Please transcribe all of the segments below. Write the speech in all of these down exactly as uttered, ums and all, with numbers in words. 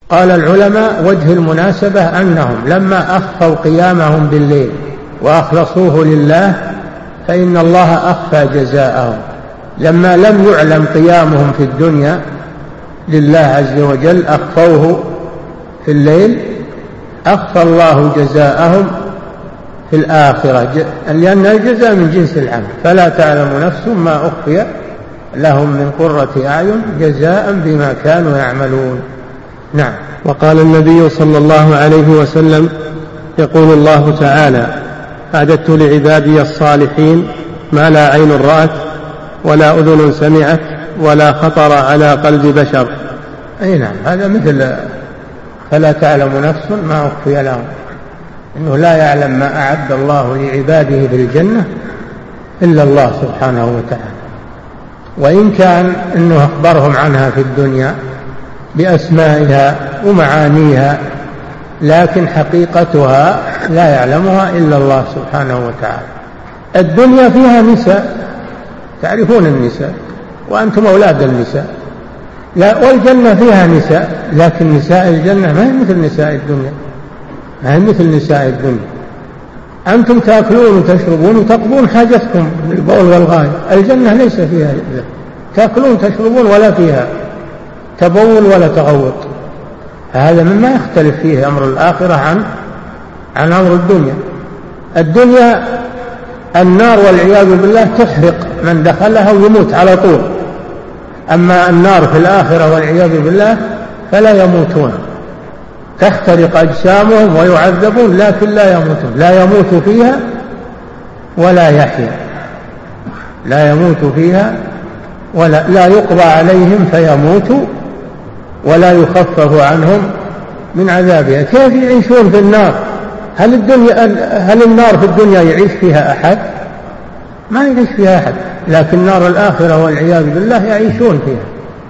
قال العلماء وجه المناسبة أنهم لما أخفوا قيامهم بالليل وأخلصوه لله فإن الله أخفى جزاءهم. لما لم يعلم قيامهم في الدنيا لله عز وجل أخفوه في الليل، أخفى الله جزاءهم في الآخرة، لأن الجزاء من جنس العمل، فلا تعلم نفس ما أخفي لهم من قرة أعين جزاء بما كانوا يعملون. نعم. وقال النبي صلى الله عليه وسلم يقول الله تعالى أعددت لعبادي الصالحين ما لا عين رأت ولا أذن سمعت ولا خطر على قلب بشر. أي نعم، هذا مثل فلا تعلم نفس ما أخفي لهم، إنه لا يعلم ما أعد الله لعباده في الجنة إلا الله سبحانه وتعالى. وإن كان إنه أخبرهم عنها في الدنيا بأسمائها ومعانيها، لكن حقيقتها لا يعلمها إلا الله سبحانه وتعالى. الدنيا فيها نساء، تعرفون النساء وأنتم أولاد النساء، لا، والجنة فيها نساء، لكن نساء الجنة ما هي مثل نساء الدنيا، ما هي مثل نساء الدنيا. أنتم تأكلون وتشربون وتقضون حاجتكم بالبول والغاية، الجنة ليس فيها ذلك، تأكلون تشربون ولا فيها تبول ولا تغوط. هذا مما يختلف فيه أمر الآخرة عن عن أمر الدنيا. الدنيا النار والعياذ بالله تحرق من دخلها ويموت على طول، أما النار في الآخرة والعياذ بالله فلا يموتون، تحترق أجسامهم ويعذبون لكن لا يموتون، لا يموت فيها ولا يحيا، لا يموت فيها ولا لا يقضى عليهم فيموتوا ولا يخفف عنهم من عذابها. كيف يعيشون في النار؟ هل الدنيا هل النار في الدنيا يعيش فيها أحد؟ ما يعيش فيها أحد، لكن نار الآخرة والعياذ بالله يعيشون فيها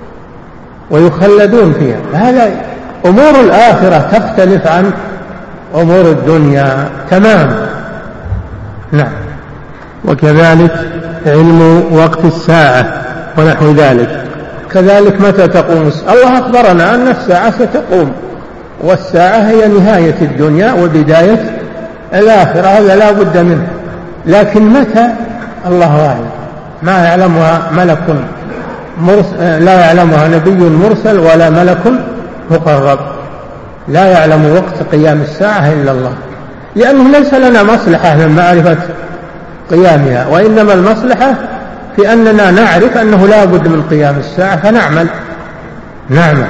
ويخلدون فيها. هذا أمور الآخرة تختلف عن أمور الدنيا تمام. نعم. وكذلك علم وقت الساعة ونحو ذلك. كذلك متى تقوم الساعة؟ الله أخبرنا أن الساعة ستقوم، والساعة هي نهاية الدنيا وبداية الآخرة، هذا لا بد منه، لكن متى الله أعلم، ما يعلمها ملك مرسل، لا يعلمها نبي مرسل ولا ملك مقرب، لا يعلم وقت قيام الساعة إلا الله، لأنه ليس لنا مصلحة من معرفة قيامها، وإنما المصلحة في أننا نعرف أنه لا بد من قيام الساعة فنعمل نعمل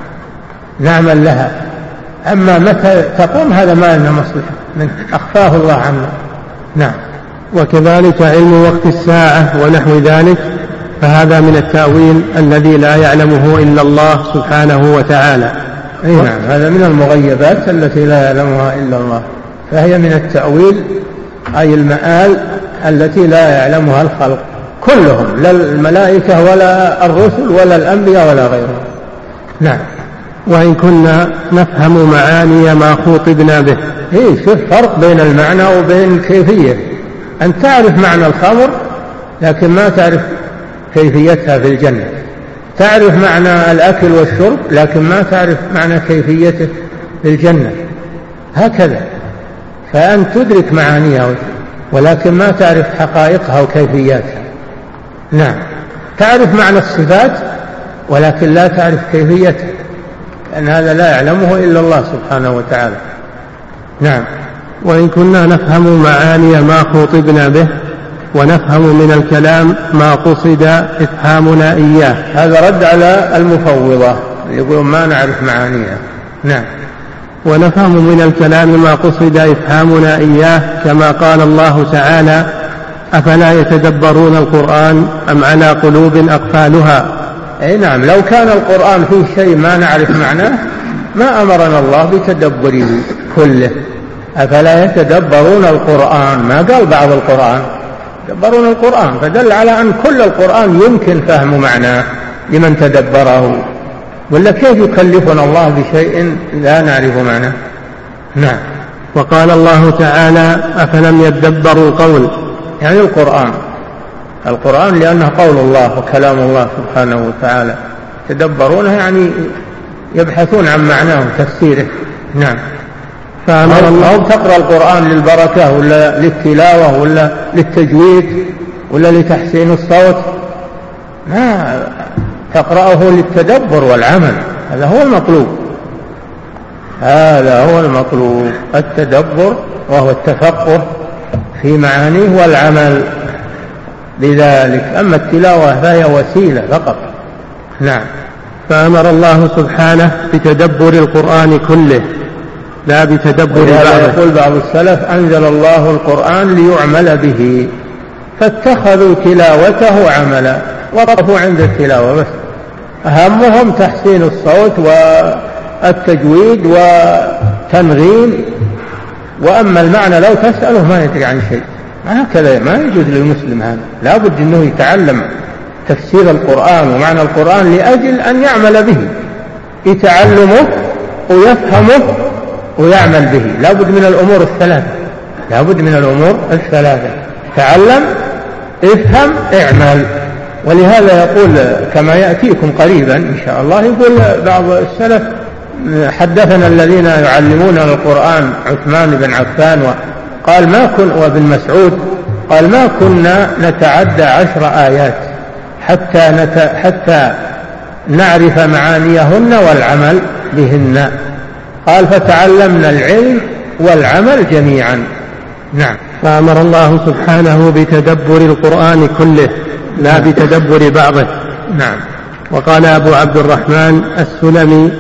نعمل لها. أما متى تقوم هذا ما لنا مصلحة منه، أخفاه الله عنا. نعم. وكذلك علم وقت الساعة ونحو ذلك، فهذا من التأويل الذي لا يعلمه إلا الله سبحانه وتعالى. أي نعم، هذا من المغيبات التي لا يعلمها إلا الله، فهي من التأويل، أي المآل التي لا يعلمها الخلق كلهم، لا الملائكة ولا الرسل ولا الأنبياء ولا غيرهم. نعم. وإن كنا نفهم معاني ما خوطبنا به. إيه، شوف فرق بين المعنى وبين الكيفية. أن تعرف معنى الخمر لكن ما تعرف كيفيتها في الجنة، تعرف معنى الأكل والشرب لكن ما تعرف معنى كيفيته في الجنة، هكذا. فأن تدرك معانيها ولكن ما تعرف حقائقها وكيفياتها. نعم. تعرف معنى الصفات ولكن لا تعرف كيفيتها، لأن هذا لا يعلمه إلا الله سبحانه وتعالى. نعم. وإن كنا نفهم معاني ما خوطبنا به ونفهم من الكلام ما قصد إفهامنا إياه. هذا رد على المفوضة يقولون ما نعرف معانيها. نعم. ونفهم من الكلام ما قصد إفهامنا إياه، كما قال الله تعالى أفلا يتدبرون القرآن أم على قلوب أقفالها. أي نعم، لو كان القرآن فيه شيء ما نعرف معناه ما أمرنا الله بتدبره كله. أفلا يتدبرون القرآن، ما قال بعض القرآن، يتدبرون القرآن، فدل على أن كل القرآن يمكن فهم معناه لمن تدبره، ولا كيف يكلفنا الله بشيء لا نعرف معناه. نعم. وقال الله تعالى أفلم يدبروا القول، يعني القرآن القرآن لأنه قول الله وكلام الله سبحانه وتعالى، تدبرونه يعني يبحثون عن معناه وتفسيره. نعم. فأمر الله تقرأ القرآن للبركة ولا للتلاوة ولا للتجويد ولا لتحسين الصوت، ما تقرأه للتدبر والعمل. هذا هو المطلوب، هذا هو المطلوب، التدبر وهو التفقه في معانيه والعمل بذلك. أما التلاوة فهي وسيلة فقط. نعم. فأمر الله سبحانه بتدبر القرآن كله لا بتدبر بعضه. يقول بعض السلف: أنزل الله القرآن ليعمل به، فاتخذوا تلاوته عملا، وقفوا عند التلاوة بس، أهمهم تحسين الصوت والتجويد والتنغيم، وأما المعنى لو تسأله ما يدري عن شيء. هكذا ما يجوز للمسلم هذا، لا بد أنه يتعلم تفسير القرآن ومعنى القرآن لأجل أن يعمل به، يتعلمه ويفهمه ويعمل به. لا بد من الأمور الثلاثة، لا بد من الأمور الثلاثة: تعلم، افهم، اعمل. ولهذا يقول كما يأتيكم قريبا إن شاء الله، يقول بعض السلف: حدثنا الذين يعلمون القرآن عثمان بن عفان وقال ما كن وابن مسعود قال ما كنا نتعدى عشر آيات حتى, نت حتى نعرف معانيهن والعمل بهن. قال: فتعلمنا العلم والعمل جميعا. نعم. فأمر الله سبحانه بتدبر القرآن كله لا بتدبر بعضه. نعم. وقال أبو عبد الرحمن السلمي: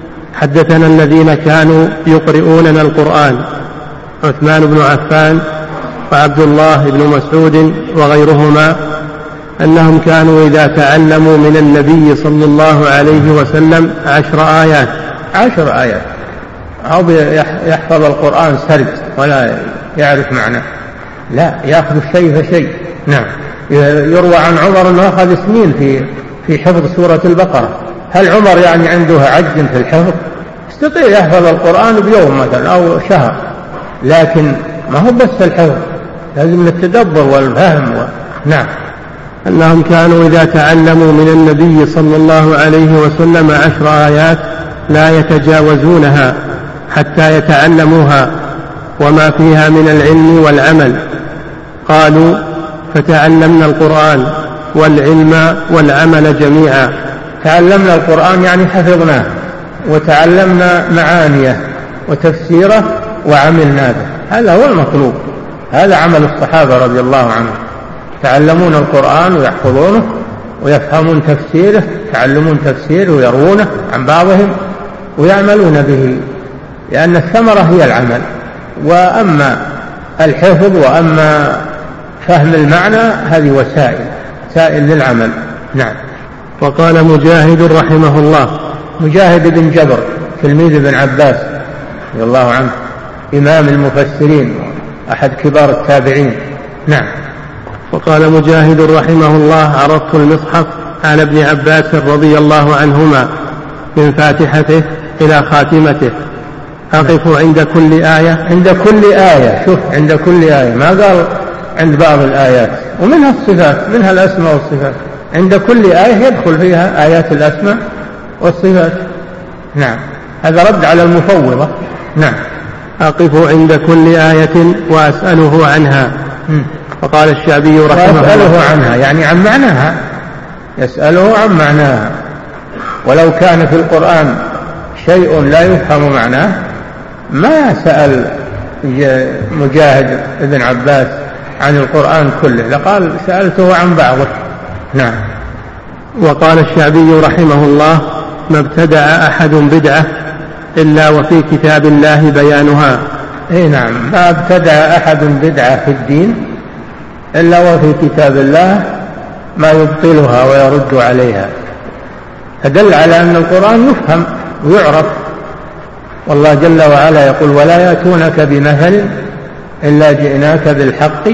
حدثنا الذين كانوا يقرؤوننا القرآن عثمان بن عفان وعبد الله بن مسعود وغيرهما أنهم كانوا إذا تعلموا من النبي صلى الله عليه وسلم عشر آيات عشر آيات أو يحفظ القرآن سرد ولا يعرف معناه، لا، يأخذ شيء فشيء. نعم. يروى عن عمر أنه أخذ سنين في في حفظ سورة البقرة. هل عمر يعني عنده عجز في الحفظ؟ يستطيع يحفظ القرآن بيوم مثلا أو شهر، لكن ما هو بس الحفظ، لازم التدبر والفهم و... نعم. أنهم كانوا إذا تعلموا من النبي صلى الله عليه وسلم عشر آيات لا يتجاوزونها حتى يتعلموها وما فيها من العلم والعمل. قالوا: فتعلمنا القرآن والعلم والعمل جميعا. تعلمنا القرآن يعني حفظناه وتعلمنا معانيه وتفسيره وعملنا به، هذا هو المطلوب، هذا عمل الصحابة رضي الله عنهم، يتعلمون القرآن ويحفظونه ويفهمون تفسيره، يتعلمون تفسيره ويروونه عن بعضهم ويعملون به، لأن الثمرة هي العمل. وأما الحفظ وأما فهم المعنى هذه وسائل وسائل للعمل. نعم. وقال مجاهد رحمه الله: مجاهد بن جبر تلميذ ابن عباس رضي الله عنه، إمام المفسرين، أحد كبار التابعين. نعم. وقال مجاهد رحمه الله: عرضت المصحف على ابن عباس رضي الله عنهما من فاتحته إلى خاتمته، أقف عند كل آية. عند كل آية، شوف، عند كل آية، ما قال عند بعض الآيات، ومنها الصفات، منها الأسماء والصفات، عند كل آية يدخل فيها آيات الأسماء والصفات. نعم. هذا رد على المفوضة. نعم. أقف عند كل آية وأسأله عنها. م. وقال الشعبي رحمه الله: وأسأله عنها يعني عن معناها، يسأله عن معناها. ولو كان في القرآن شيء لا يفهم معناه ما سأل مجاهد ابن عباس عن القرآن كله، لقال سألته عن بعضه. نعم. وقال الشعبي رحمه الله: ما ابتدع أحد بدعة إلا وفي كتاب الله بيانها. اي نعم، ما ابتدع أحد بدعة في الدين إلا وفي كتاب الله ما يبطلها ويرد عليها، فدل على أن القرآن يفهم ويعرف. والله جل وعلا يقول: ولا يأتونك بمثل إلا جئناك بالحق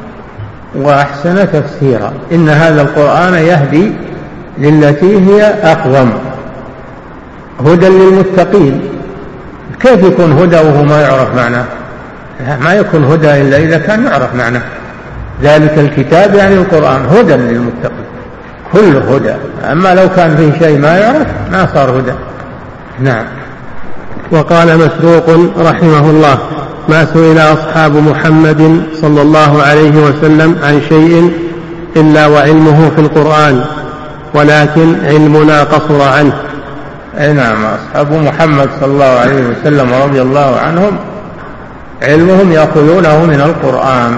وأحسن تفسيرا، إن هذا القرآن يهدي للتي هي أقوم، هدى للمتقين. كيف يكون هدى وهو ما يعرف معناه؟ ما يكون هدى إلا إذا كان يعرف معناه. ذلك الكتاب يعني القرآن هدى للمتقين، كل هدى. أما لو كان فيه شيء ما يعرف ما صار هدى. نعم. وقال مسروق رحمه الله: ما سئل أصحاب محمد صلى الله عليه وسلم عن شيء إلا وعلمه في القرآن، ولكن علمنا قصر عنه. أي نعم، أصحاب محمد صلى الله عليه وسلم رضي الله عنهم علمهم يأخذونه من القرآن،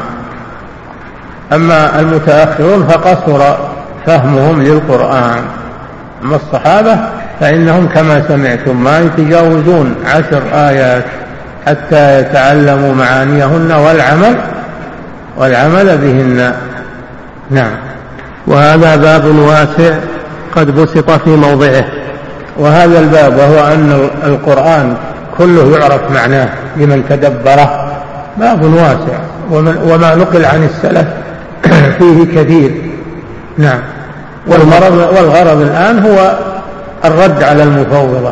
أما المتأخرون فقصر فهمهم للقرآن. أما الصحابة فإنهم كما سمعتم ما يتجاوزون عشر آيات حتى يتعلموا معانيهن والعمل والعمل بهن. نعم. وهذا باب واسع قد بسط في موضعه. وهذا الباب وهو أن القرآن كله يعرف معناه لمن تدبره باب واسع، وما نقل عن السلف فيه كثير. نعم. والغرض الآن هو الرد على المفوضة،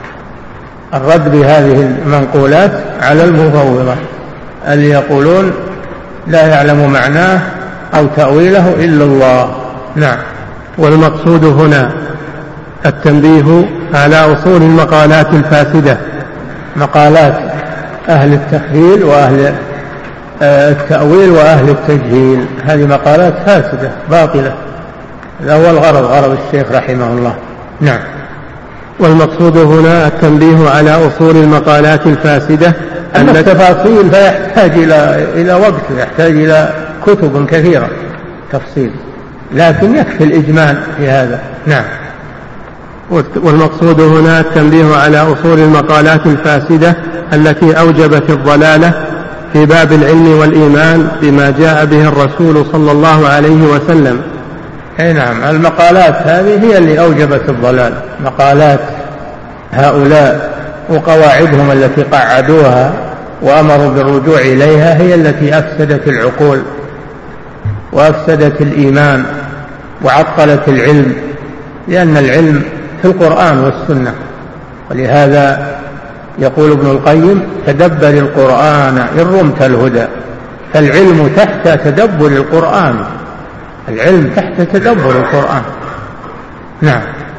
الرد بهذه المنقولات على المفوضة اللي يقولون لا يعلم معناه أو تأويله إلا الله. نعم. والمقصود هنا التنبيه على أصول المقالات الفاسدة، مقالات أهل التخيل وأهل التأويل وأهل التجهيل، هذه مقالات فاسدة باطلة. هذا هو الغرض، غرض الشيخ رحمه الله. نعم. والمقصود هنا التنبيه على أصول المقالات الفاسدة. أما التفاصيل فيحتاج إلى إلى وقت، يحتاج إلى كتب كثيرة تفصيل، لكن يكفي الإجمال في هذا. نعم. والمقصود هنا التنبيه على أصول المقالات الفاسدة التي أوجبت الضلالة في باب العلم والإيمان بما جاء به الرسول صلى الله عليه وسلم. أي نعم، المقالات هذه هي اللي أوجبت الضلال، مقالات هؤلاء وقواعدهم التي قعدوها وأمروا بالرجوع إليها هي التي أفسدت العقول وأفسدت الإيمان وعطلت العلم، لأن العلم في القرآن والسنة. ولهذا يقول ابن القيم: تدبر القرآن إن رمت الهدى. فالعلم تحت تدبر القرآن، العلم تحت تدبر القرآن. نعم.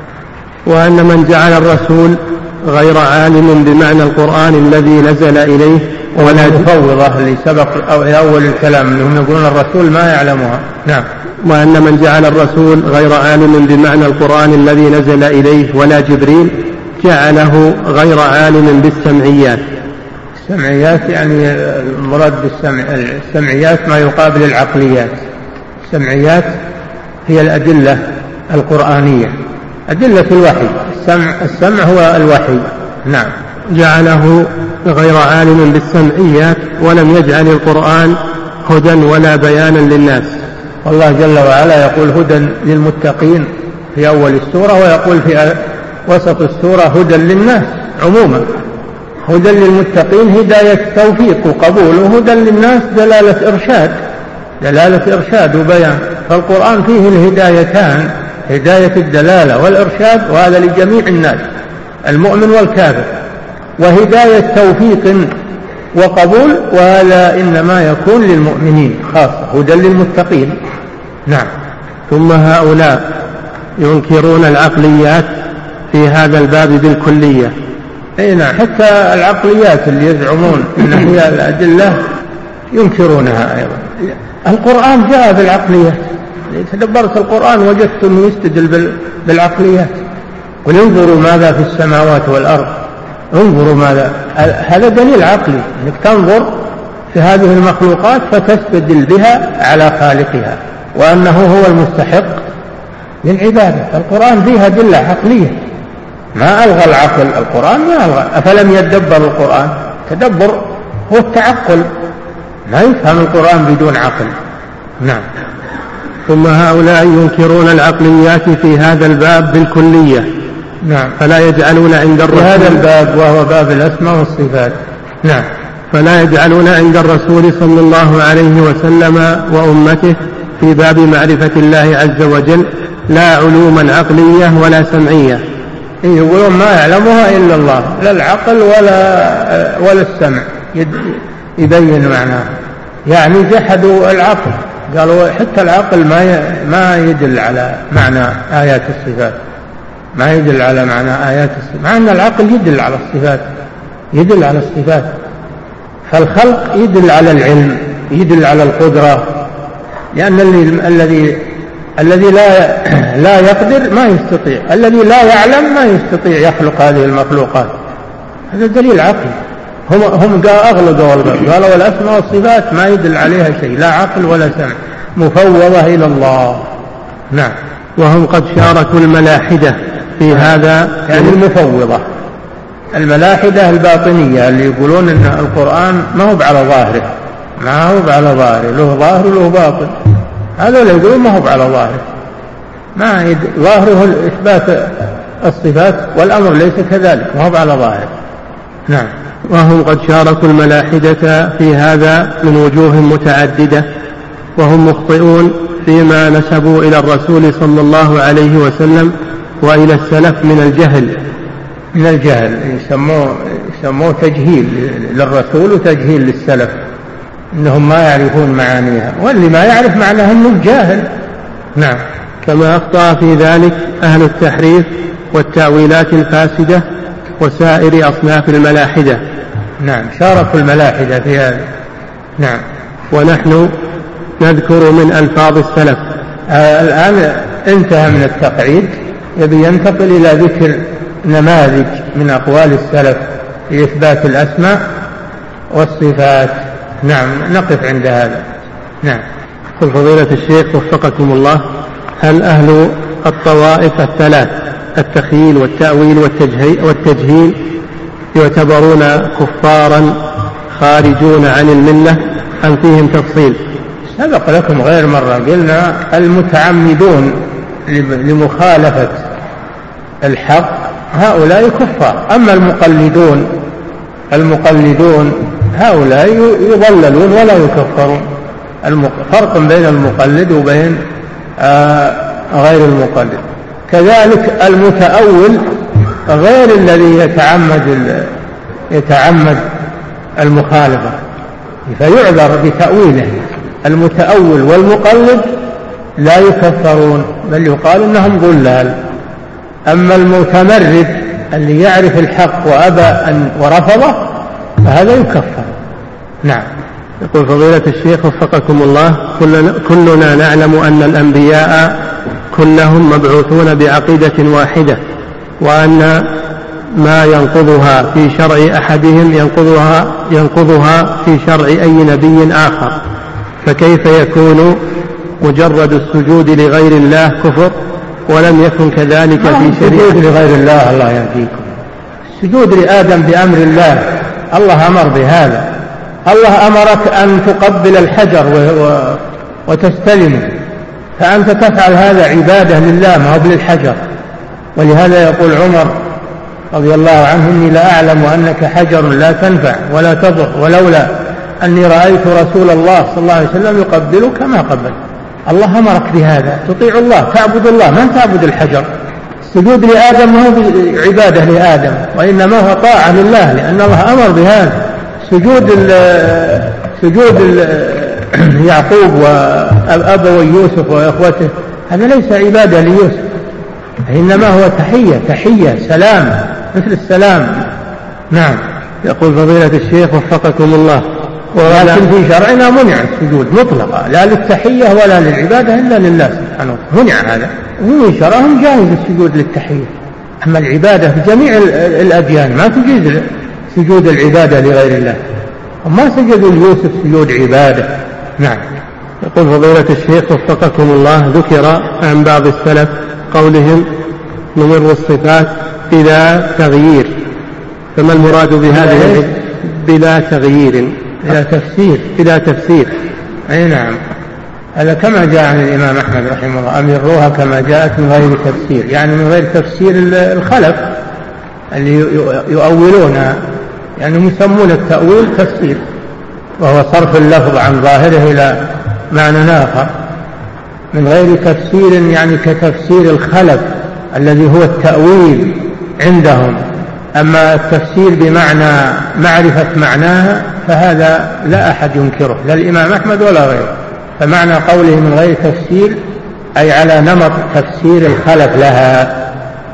وأن من جعل الرسول غير عالم بمعنى القرآن الذي نزل إليه، ولا المفوضة اللي سبق أو أول الكلام أنهم يقولون الرسول ما يعلمها. نعم. وأن من جعل الرسول غير عالم بمعنى القرآن الذي نزل إليه ولا جبريل جعله غير عالم بالسمعيات. السمعيات يعني المراد بالسمع السمعيات ما يقابل العقليات. السمعيات هي الأدلة القرآنية، أدلة الوحي. السمع السمع هو الوحي. نعم. جعله غير عالم بالسمعيات ولم يجعل القرآن هدى ولا بيانا للناس. والله جل وعلا يقول هدى للمتقين في أول السورة، ويقول في وسط السورة هدى للناس عموما. هدى للمتقين هداية توفيق وقبول، وهدى للناس دلالة إرشاد، دلالة إرشاد وبيان. فالقرآن فيه الهدايتان، هداية الدلالة والإرشاد، وهذا لجميع الناس المؤمن والكافر، وهداية توفيق وقبول، وهذا إنما يكون للمؤمنين خاصة، هدى للمتقين. نعم. ثم هؤلاء ينكرون العقليات في هذا الباب بالكلية. أي نعم، حتى العقليات اللي يزعمون أن هي الأدلة ينكرونها أيضا. القرآن جاء بالعقليات، تدبرت القرآن وجدت أنه يستدل بالعقليات. قل انظروا ماذا في السماوات والأرض، انظروا ماذا، هذا دليل عقلي أنك تنظر في هذه المخلوقات فتستدل بها على خالقها وأنه هو المستحق للعبادة. القرآن فيها أدلة عقلية، ما ألغى العقل، القرآن ما ألغى. أفلم يدبر القرآن؟ تدبر هو التعقل، لا يفهم القرآن بدون عقل. نعم. ثم هؤلاء ينكرون العقليات في هذا الباب بالكلية. نعم. فلا يجعلون عند الرسول في هذا الباب وهو باب الأسماء والصفات. نعم. فلا يجعلون عند الرسول صلى الله عليه وسلم وأمته في باب معرفة الله عز وجل لا علوما عقلية ولا سمعية. يقولون ما يعلمها إلا الله، لا العقل ولا ولا السمع يبين معناها، يعني جحدوا العقل، قالوا حتى العقل ما ما يدل على معنى آيات الصفات. ما يدل على معنى آيات الصفات، مع أن العقل يدل على الصفات، يدل على الصفات. فالخلق يدل على العلم، يدل على القدرة، لأن الذي الذي لا لا يقدر ما يستطيع، الذي لا يعلم ما يستطيع يخلق هذه المخلوقات. هذا دليل عقلي. هم هم أغلقوا والباب، قالوا والأسماء والصفات ما يدل عليها شيء، لا عقل ولا سمع، مفوضة إلى الله. نعم. وهم قد شاركوا الملاحدة في هذا، يعني المفوضة، الملاحدة الباطنية اللي يقولون أن القرآن ما هو على ظاهره، ما هو على ظاهره، له ظاهر وله باطن. هذا اللي يقولون ما هو على ظاهره، ما يد... ظاهره إثبات الصفات والأمر ليس كذلك، ما هو على ظاهره. نعم. وهم قد شاركوا الملاحدة في هذا من وجوه متعددة، وهم مخطئون فيما نسبوا إلى الرسول صلى الله عليه وسلم وإلى السلف من الجهل. من الجهل يسموه, يسموه تجهيل للرسول وتجهيل للسلف، إنهم ما يعرفون معانيها، واللي ما يعرف معناها إنه جاهل. نعم. كما أخطأ في ذلك أهل التحريف والتأويلات الفاسدة وسائر أصناف الملاحدة. نعم، شاركوا الملاحدة في هذا. نعم. ونحن نذكر من ألفاظ السلف. آه الآن انتهى من التقعيد، يبي ينتقل إلى ذكر نماذج من أقوال السلف في إثبات الأسماء والصفات. نعم، نقف عند هذا. نعم. قل فضيلة الشيخ وفقكم الله، هل أهل الطوائف الثلاث التخييل والتأويل والتجهيل يعتبرون كفارا خارجون عن الملة أم فيهم تفصيل؟ سبق لكم غير مرة قلنا المتعمدون لمخالفة الحق هؤلاء كفار، أما المقلدون المقلدون هؤلاء يضللون ولا يكفرون. فرق بين المقلد وبين آه غير المقلد. كذلك المتأول غير الذي يتعمد يتعمد المخالفة فيعذر بتأويله. المتأول والمقلد لا يكفرون، بل يقال إنهم ضلال. أما المتمرد اللي يعرف الحق وأبى أن ورفضه فهذا يكفر. نعم. يقول فضيلة الشيخ وفقكم الله، كلنا, كلنا نعلم أن الأنبياء كلهم مبعوثون بعقيدة واحدة، وأن ما ينقضها في شرع أحدهم ينقضها, ينقضها في شرع أي نبي آخر، فكيف يكون مجرد السجود لغير الله كفر ولم يكن كذلك في شريعة؟ السجود لغير الله، الله يهديكم، السجود لآدم بأمر الله، الله أمر بهذا. الله أمرك أن تقبل الحجر وتستلمه، فأنت تفعل هذا عبادة لله ما هو للحجر. ولهذا يقول عمر رضي الله عنه: إني لا أعلم أنك حجر لا تنفع ولا تضر، ولولا أني رأيت رسول الله صلى الله عليه وسلم يقبلك ما قبل. الله أمرك بهذا، تطيع الله، تعبد الله، ما تعبد الحجر. السجود لآدم ما هو عبادة لآدم، وإنما هو طاعة لله، لأن الله أمر بهذا. سجود ال سجود ال يعقوب وأبوي يوسف وإخوته هذا ليس عبادة ليوسف، إنما هو تحية تحية سلام، مثل السلام. نعم. يقول فضيلة الشيخ وفقكم الله، ولكن في شرعنا منع السجود مطلقا، لا للتحية ولا للعبادة إلا لله سبحانه، منع هذا. ومن شرعهم جائز السجود للتحية، أما العبادة في جميع الأديان ما تجوز سجود العبادة لغير الله، وما سجدوا ليوسف سجود عبادة. نعم. يقول فضيلة الشيخ وفقكم الله، ذكر عن بعض السلف قولهم نمر الصفات بلا تغيير، فما المراد بهذه بلا تغيير؟ بلا تفسير. بلا تفسير. أي نعم، هذا كما جاء عن الإمام أحمد رحمه الله: أمروها كما جاءت من غير تفسير، يعني من غير تفسير الخلف اللي يؤولونها، يعني يسمون التأويل تفسير، وهو صرف اللفظ عن ظاهره إلى معنى آخر، من غير تفسير يعني كتفسير الخلف الذي هو التأويل عندهم. أما التفسير بمعنى معرفة معناها فهذا لا أحد ينكره، لا الإمام أحمد ولا غيره. فمعنى قوله من غير تفسير أي على نمط تفسير الخلف لها.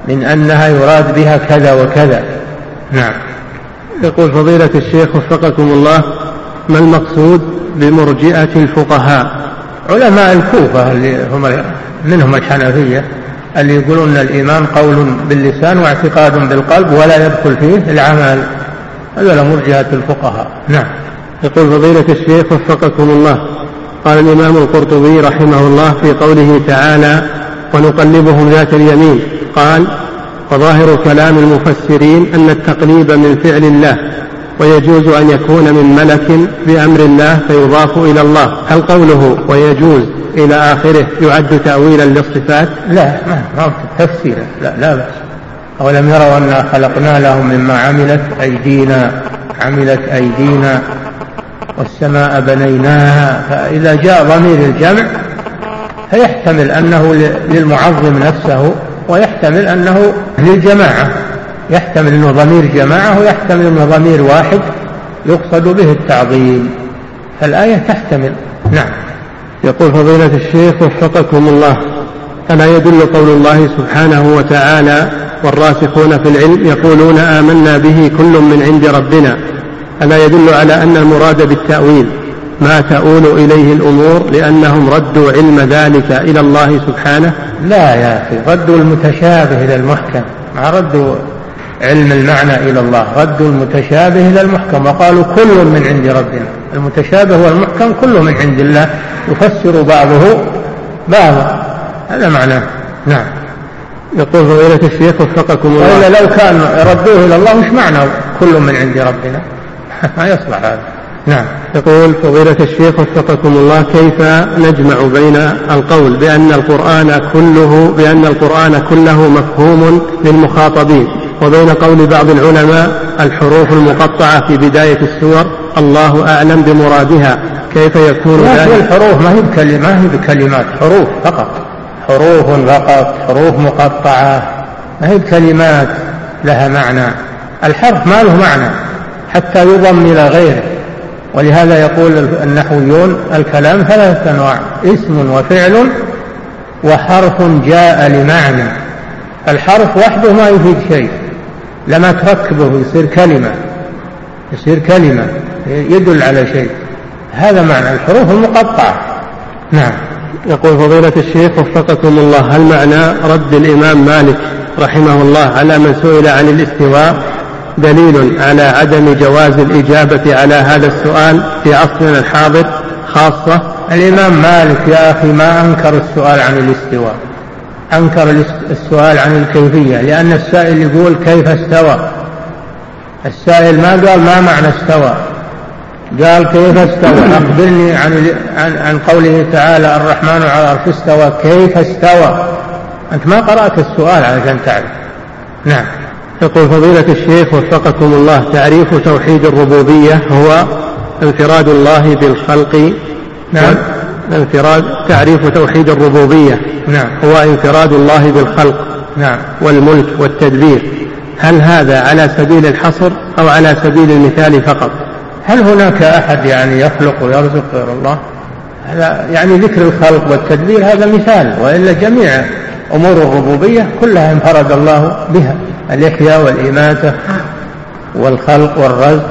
من أنها يراد بها كذا وكذا. نعم. يقول فضيلة الشيخ وفقكم الله: ما المقصود بمرجئة الفقهاء؟ علماء الكوفة اللي هم منهم الحنفية اللي يقولون أن الإيمان قول باللسان واعتقاد بالقلب ولا يدخل فيه العمل، هذا مرجئة الفقهاء. نعم. يقول فضيلة الشيخ وفقكم الله: قال الإمام القرطبي رحمه الله في قوله تعالى: ونقلبهم ذات اليمين، قال: وظاهر كلام المفسرين أن التقليب من فعل الله، ويجوز أن يكون من ملك بأمر الله فيضاف إلى الله. هل قوله ويجوز إلى آخره يعد تأويلا للصفات؟ لا، ما هو تفسيرا، لا لا بأس. أولم يروا أنا خلقنا لهم مما عملت أيدينا عملت أيدينا والسماء بنيناها. فإذا جاء ضمير الجمع فيحتمل أنه للمعظم نفسه، ويحتمل أنه للجماعة، يحتمل أنه ضمير جماعة، ويحتمل أنه ضمير واحد يقصد به التعظيم، فالآية تحتمل. نعم. يقول فضيلة الشيخ وفقكم الله: ألا يدل قول الله سبحانه وتعالى: والراسخون في العلم يقولون آمنا به كل من عند ربنا، ألا يدل على أن المراد بالتأويل ما تؤول إليه الأمور لأنهم ردوا علم ذلك إلى الله سبحانه؟ لا يا أخي، ردوا المتشابه إلى المحكم، مع ردوا علم المعنى إلى الله، ردوا المتشابه إلى المحكم وقالوا كل من عند ربنا. المتشابه والمحكم كله من عند الله، يفسر بعضه بعضا، هذا معناه. نعم. يقول فضيلة الشيخ وفقكم الله: وإلا لو كان ردوه إلى الله مش معنى كل من عند ربنا؟ ما يصلح هذا. نعم. يقول فضيلة الشيخ وفقكم الله: كيف نجمع بين القول بأن القرآن كله بأن القرآن كله مفهوم للمخاطبين وبين قول بعض العلماء الحروف المقطعة في بداية السور الله أعلم بمرادها؟ كيف يكون ذلك؟ الحروف ما هي بكلمات، ما هي بكلمات، حروف فقط، حروف فقط، حروف مقطعة، ما هي بكلمات لها معنى. الحرف ما له معنى حتى يضم إلى غيره، ولهذا يقول النحويون الكلام ثلاثة أنواع: اسم وفعل وحرف جاء لمعنى. الحرف وحده ما يفيد شيء، لما تركبه يصير كلمة، يصير كلمة يدل على شيء، هذا معنى الحروف المقطعة. نعم. يقول فضيلة الشيخ وفقكم الله: هل معنى رد الإمام مالك رحمه الله على من سئل عن الاستواء دليل على عدم جواز الإجابة على هذا السؤال في عصرنا الحاضر خاصة؟ الإمام مالك يا أخي ما أنكر السؤال عن الاستواء، أنكر السؤال عن الكيفية، لأن السائل يقول كيف استوى، السائل ما قال ما معنى استوى، قال كيف استوى، أخبرني عن, عن, عن قوله تعالى الرحمن على العرش استوى، كيف استوى؟ أنت ما قرأت السؤال علشان تعرف. نعم. يقول فضيلة الشيخ وفقكم الله: تعريف توحيد الربوبية هو انفراد الله بالخلق. نعم. انفراد تعريف توحيد الربوبية نعم. هو انفراد الله بالخلق نعم. والملك والتدبير. هل هذا على سبيل الحصر أو على سبيل المثال فقط؟ هل هناك أحد يعني يخلق ويرزق غير الله؟ هذا يعني ذكر الخلق والتدبير هذا مثال، وإلا جميع أمور الربوبية كلها انفرد الله بها، الإحياء والإماتة والخلق والرزق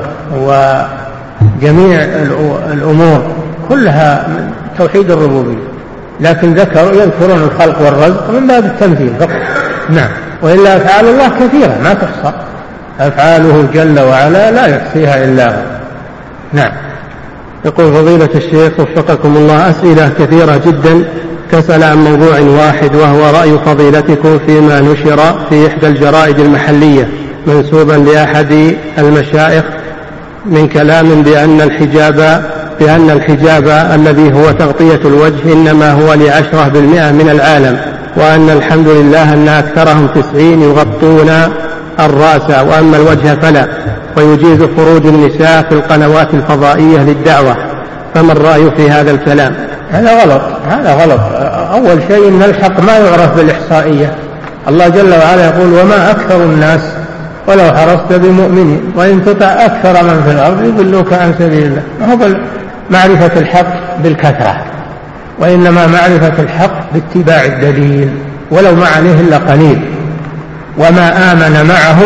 وجميع الأمور كلها من توحيد الربوبية، لكن ذكروا يذكرون الخلق والرزق من باب التمثيل فقط. نعم. وإلا أفعال الله كثيرة ما تحصى، أفعاله جل وعلا لا يحصيها إلا هو. نعم. يقول فضيلة الشيخ وفقكم الله: أسئلة كثيرة جدا تسأل عن موضوع واحد، وهو رأي فضيلتكم فيما نشر في إحدى الجرائد المحلية منسوبا لأحد المشايخ من كلام بأن الحجاب بأن الحجاب الذي هو تغطية الوجه إنما هو لعشرة بالمئة من العالم، وأن الحمد لله أن أكثرهم تسعين يغطون الرأس وأما الوجه فلا، ويجيز خروج النساء في القنوات الفضائية للدعوة، فما الرأي في هذا الكلام؟ هذا غلط، هذا غلط. أول شيء إن الحق ما يعرف بالإحصائية، الله جل وعلا يقول وما أكثر الناس ولو حرصت بمؤمنين وإن تطع أكثر من في الأرض يضلوك عن سبيل الله. ما هو معرفة الحق بالكثرة، وإنما معرفة الحق باتباع الدليل ولو ما عليه إلا قليل. وما آمن معه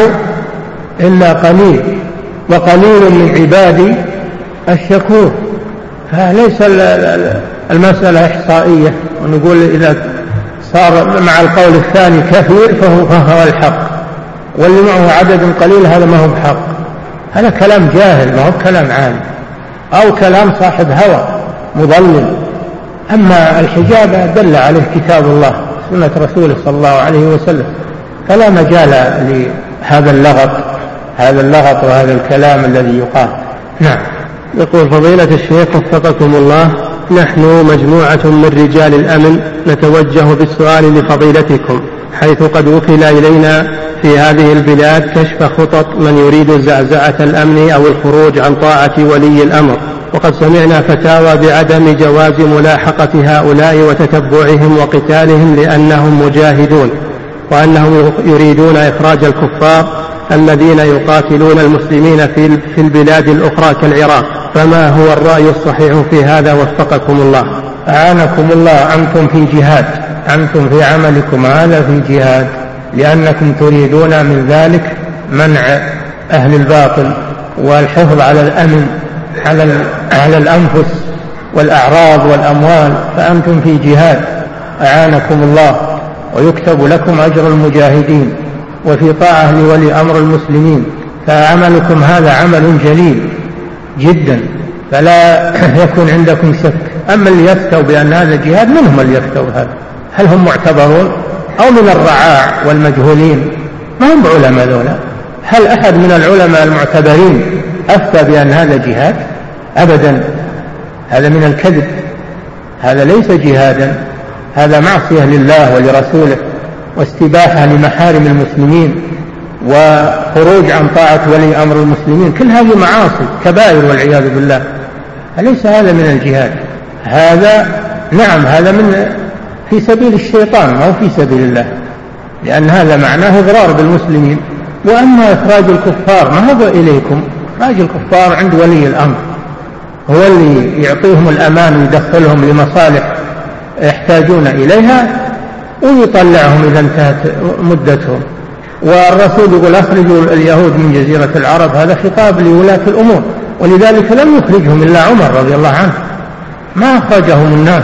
إلا قليل وقليل من عبادي الشكور. فليس المسألة إحصائية ونقول إذا صار مع القول الثاني كثير فهو, فهو الحق، واللي معه عدد قليل هذا ما هو بحق. هذا كلام جاهل، ما هو كلام عالم أو كلام صاحب هوى مضلل. أما الحجاب دل عليه كتاب الله سنة رسوله صلى الله عليه وسلم، فلا مجال لهذا اللغط هذا اللغط وهذا الكلام الذي يقال. نعم. يقول فضيلة الشيخ وفقكم الله، نحن مجموعة من رجال الأمن نتوجه بالسؤال لفضيلتكم، حيث قد وكل إلينا في هذه البلاد كشف خطط من يريد زعزعة الأمن أو الخروج عن طاعة ولي الأمر، وقد سمعنا فتاوى بعدم جواز ملاحقة هؤلاء وتتبعهم وقتالهم لأنهم مجاهدون، وأنهم يريدون إخراج الكفار الذين يقاتلون المسلمين في البلاد الأخرى كالعراق، فما هو الرأي الصحيح في هذا وفقكم الله؟ أعانكم الله، أنتم في جهاد، أنتم في عملكم هذا في جهاد، لأنكم تريدون من ذلك منع أهل الباطل والحفظ على الأمن على الأنفس والأعراض والأموال، فأنتم في جهاد أعانكم الله، ويكتب لكم أجر المجاهدين وفي طاعة لولي أمر المسلمين، فعملكم هذا عمل جليل جدا، فلا يكون عندكم شك. أما اللي يفتوا بأن هذا جهاد، من هم اللي يفتوا هذا؟ هل هم معتبرون أو من الرعاع والمجهولين؟ ما هم علماء ذولا. هل أحد من العلماء المعتبرين أفتى بأن هذا جهاد؟ أبدا، هذا من الكذب، هذا ليس جهادا، هذا معصية لله ولرسوله واستباحة لمحارم المسلمين وخروج عن طاعة ولي أمر المسلمين، كل هذه معاصي كبائر والعياذ بالله. أليس هذا من الجهاد؟ هذا نعم، هذا من في سبيل الشيطان أو في سبيل الله، لأن هذا معناه إضرار بالمسلمين. وأما إخراج الكفار ما هو إليكم، إخراج الكفار عند ولي الأمر، هو اللي يعطيهم الأمان ويدخلهم لمصالح يحتاجون إليها ويطلعهم إذا انتهت مدتهم. والرسول يقول أخرجوا اليهود من جزيرة العرب، هذا خطاب لولاة الأمور، ولذلك لم يخرجهم إلا عمر رضي الله عنه، ما أخرجهم الناس.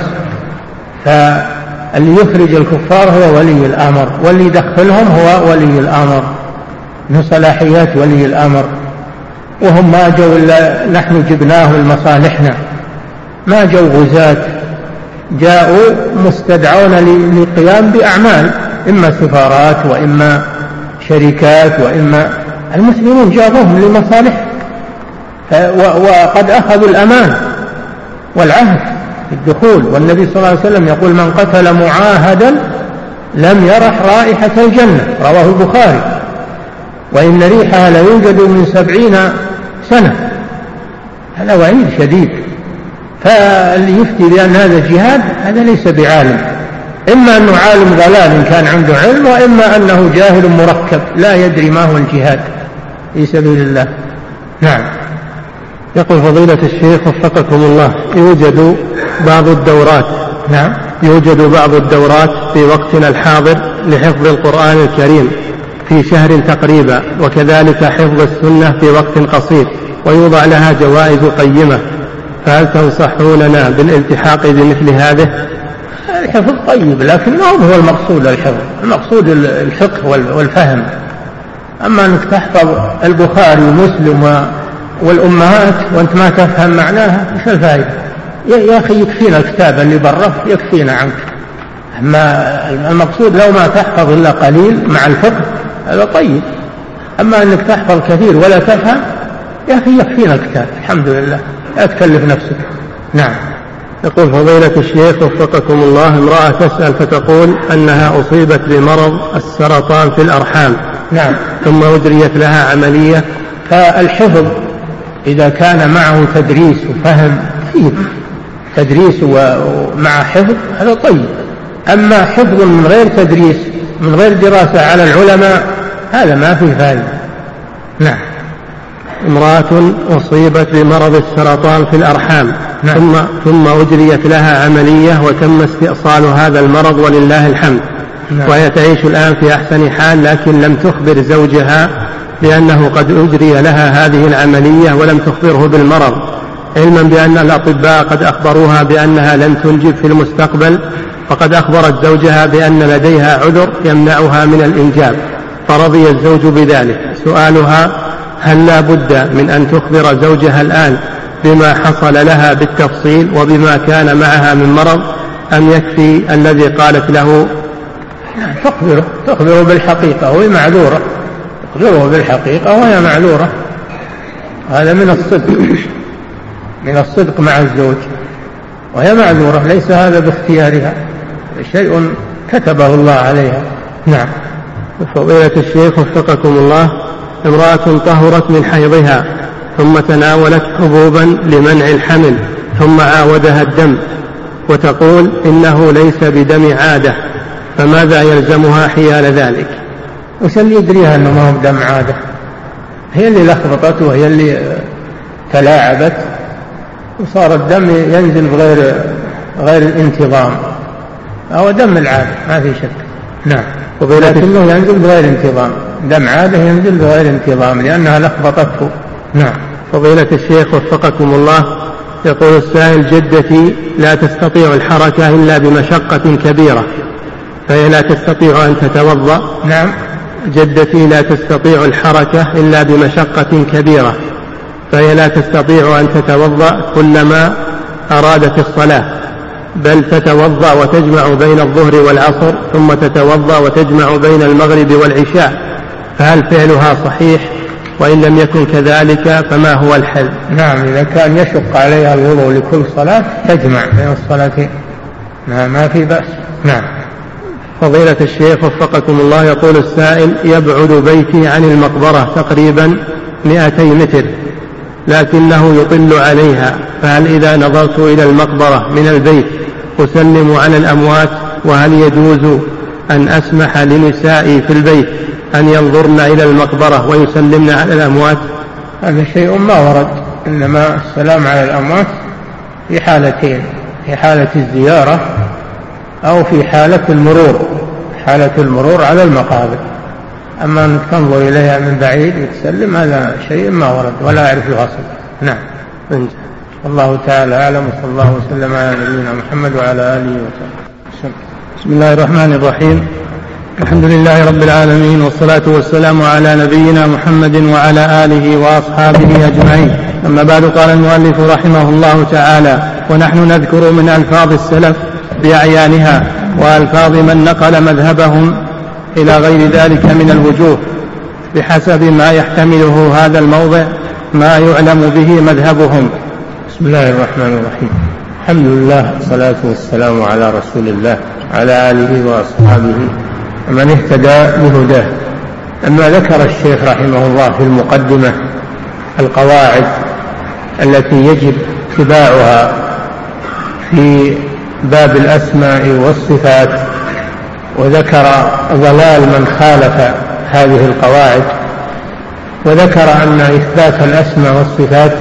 فاللي يخرج الكفار هو ولي الأمر، واللي يدخلهم هو ولي الأمر من صلاحيات ولي الأمر. وهم ما جو إلا نحن جبناه لمصالحنا، ما جو غزاة، جاءوا مستدعون للقيام بأعمال، إما سفارات وإما شركات وإما المسلمون جابوهم لمصالح، وقد أخذوا الأمان والعهد الدخول. والنبي صلى الله عليه وسلم يقول من قتل معاهدا لم يرح رائحة الجنة، رواه البخاري، وإن ريحها لا يوجد من سبعين سنة. هذا وعيد شديد. فاللي يفتي بأن هذا جهاد هذا ليس بعالم، إما أنه عالم ضلال إن كان عنده علم، وإما أنه جاهل مركب لا يدري ما هو الجهاد في سبيل الله. نعم. يقول فضيلة الشيخ وفقكم الله، يوجد بعض الدورات نعم يوجد بعض الدورات في وقتنا الحاضر لحفظ القرآن الكريم في شهر تقريبا، وكذلك حفظ السنة في وقت قصير، ويوضع لها جوائز قيمة، فهل تنصحوننا بالالتحاق بمثل هذه؟ الحفظ طيب، لكن ما هو المقصود الحفظ، المقصود الفقه والفهم. أما أنك تحفظ البخاري ومسلم والأمهات وأنت ما تفهم معناها، إيش الفائدة؟ يا أخي يكفينا الكتاب اللي برا يكفينا عنك. أما المقصود لو ما تحفظ إلا قليل مع الفقه هذا طيب، أما أنك تحفظ كثير ولا تفهم، يا أخي يكفينا الكتاب الحمد لله، لا تكلف نفسك. نعم. يقول فضيلة الشيخ وفقكم الله، امرأة تسأل فتقول أنها أصيبت بمرض السرطان في الأرحام، نعم، ثم أجريت لها عملية. فالحفظ إذا كان معه تدريس وفهم طيب، تدريس ومع حفظ هذا طيب. أما حفظ من غير تدريس من غير دراسة على العلماء هذا ما فيه فائدة. نعم. امرأة أصيبت بمرض السرطان في الأرحام، نعم. ثم ثم أجريت لها عملية وتم استئصال هذا المرض ولله الحمد، نعم. وهي تعيش الآن في أحسن حال، لكن لم تخبر زوجها بأنه قد أجري لها هذه العملية ولم تخبره بالمرض، علما بأن الأطباء قد أخبروها بأنها لن تنجب في المستقبل، فقد أخبرت زوجها بأن لديها عذر يمنعها من الإنجاب، فرضي الزوج بذلك. سؤالها: هل لا بد من أن تخبر زوجها الآن بما حصل لها بالتفصيل وبما كان معها من مرض، أم يكفي الذي قالت له؟ تخبره تخبره بالحقيقة وهي معذورة، تخبره بالحقيقة وهي معذورة، هذا من الصدق، من الصدق مع الزوج، وهي معذورة، ليس هذا باختيارها، شيء كتبه الله عليها. نعم. فضيلة الشيخ وفقكم الله، امرأة طهرت من حيضها ثم تناولت حبوبا لمنع الحمل ثم عاودها الدم، وتقول إنه ليس بدم عادة، فماذا يلزمها حيال ذلك؟ وش اللي يدريها أنه ما هو بدم عادة؟ هي اللي لخبطت وهي اللي تلاعبت، وصار الدم ينزل بغير غير الانتظام، هو دم العادة ما في شك. نعم. ولكنه ينزل بغير انتظام، دم عادة ينزل بغير انتظام لأنها لخبطته. نعم. فضيلة الشيخ وفقكم الله، يقول السائل: جدتي لا تستطيع الحركة إلا بمشقة كبيرة، فهي لا تستطيع أن تتوضأ. نعم. جدتي لا تستطيع الحركة إلا بمشقة كبيرة، فهي لا تستطيع أن تتوضأ كلما أرادت الصلاة، بل تتوضأ وتجمع بين الظهر والعصر، ثم تتوضأ وتجمع بين المغرب والعشاء، فهل فعلها صحيح؟ وإن لم يكن كذلك فما هو الحل؟ نعم، إذا كان يشق عليها الوضوء لكل صلاة تجمع بين الصلاتين، ما في بأس. نعم. فضيلة الشيخ وفقكم الله، يقول السائل: يبعد بيتي عن المقبرة تقريبا مئتي متر، لكنه يطل عليها، فهل إذا نظرت إلى المقبرة من البيت أسلم على الأموات؟ وهل يجوز أن أسمح لنسائي في البيت أن ينظرن إلى المقبرة ويسلمن على الأموات؟ هذا شيء ما ورد، إنما السلام على الأموات في حالتين: في حالة الزيارة أو في حالة المرور، حالة المرور على المقابر. أما أن تنظر إليها من بعيد وتسلم هذا شيء ما ورد ولا أعرف الأصل. نعم. الله تعالى أعلم، وصلى الله وسلم على نبينا محمد وعلى آله وسلم. بسم الله الرحمن الرحيم، الحمد لله رب العالمين، والصلاة والسلام على نبينا محمد وعلى آله وأصحابه أجمعين. أما بعد، قال المؤلف رحمه الله تعالى: ونحن نذكر من ألفاظ السلف بأعيانها وألفاظ من نقل مذهبهم إلى غير ذلك من الوجوه بحسب ما يحتمله هذا الموضع ما يعلم به مذهبهم. بسم الله الرحمن الرحيم، الحمد لله، والصلاة والسلام على رسول الله على آله وأصحابه ومن اهتدى بهداه. أما ذكر الشيخ رحمه الله في المقدمة القواعد التي يجب اتباعها في باب الأسماء والصفات، وذكر ضلال من خالف هذه القواعد، وذكر أن إثبات الأسماء والصفات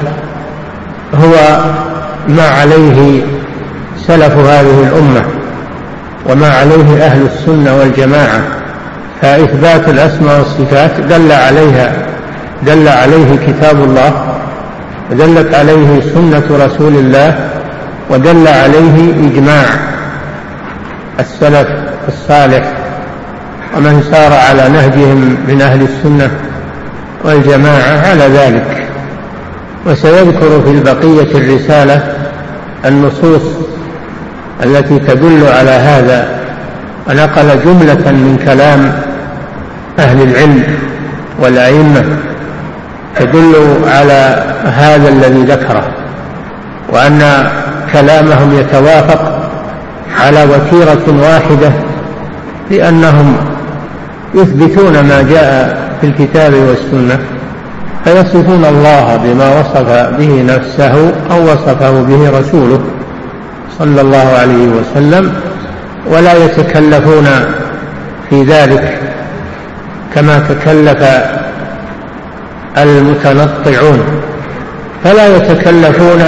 هو ما عليه سلف هذه الأمة وما عليه أهل السنة والجماعة، فإثبات الأسماء والصفات دل عليها دل عليه كتاب الله، ودلت عليه سنة رسول الله، ودل عليه إجماع السلف الصالح ومن سار على نهجهم من أهل السنة والجماعة على ذلك. وسيذكر في البقية الرسالة النصوص التي تدل على هذا، ونقل جملة من كلام أهل العلم والأئمة تدل على هذا الذي ذكره، وأن كلامهم يتوافق على وتيرة واحدة، لأنهم يثبتون ما جاء في الكتاب والسنة، فيصفون الله بما وصف به نفسه أو وصفه به رسوله صلى الله عليه وسلم، ولا يتكلفون في ذلك كما تكلف المتنطعون، فلا يتكلفون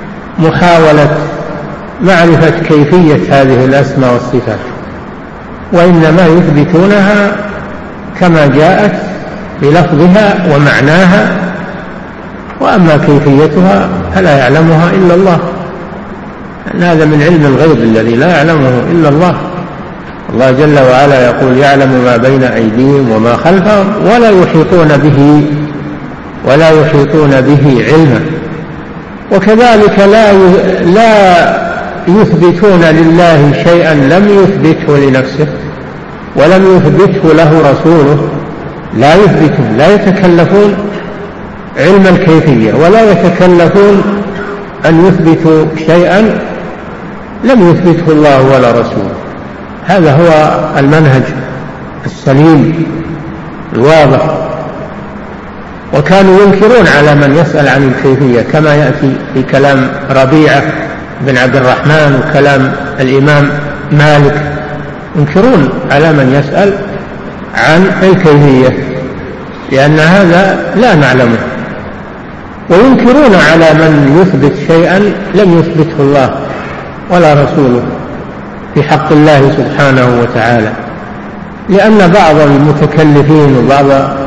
محاولة معرفة كيفية هذه الأسماء والصفات، وإنما يثبتونها كما جاءت بلفظها ومعناها، وأما كيفيتها فلا يعلمها إلا الله، هذا من علم الغيب الذي لا يعلمه إلا الله. الله جل وعلا يقول يعلم ما بين أيديهم وما خلفهم ولا يحيطون به ولا يحيطون به علما. وكذلك لا لا يثبتون لله شيئا لم يثبته لنفسه ولم يثبته له رسوله، لا يثبتون، لا يتكلفون علم الكيفية ولا يتكلفون أن يثبتوا شيئا لم يثبته الله ولا رسوله. هذا هو المنهج السليم الواضح. وكانوا ينكرون على من يسأل عن الكيفية كما يأتي في كلام ربيعة بن عبد الرحمن وكلام الإمام مالك، ينكرون على من يسأل عن الكيفية لأن هذا لا نعلمه، وينكرون على من يثبت شيئا لم يثبته الله ولا رسوله في حق الله سبحانه وتعالى، لأن بعض المتكلفين وبعض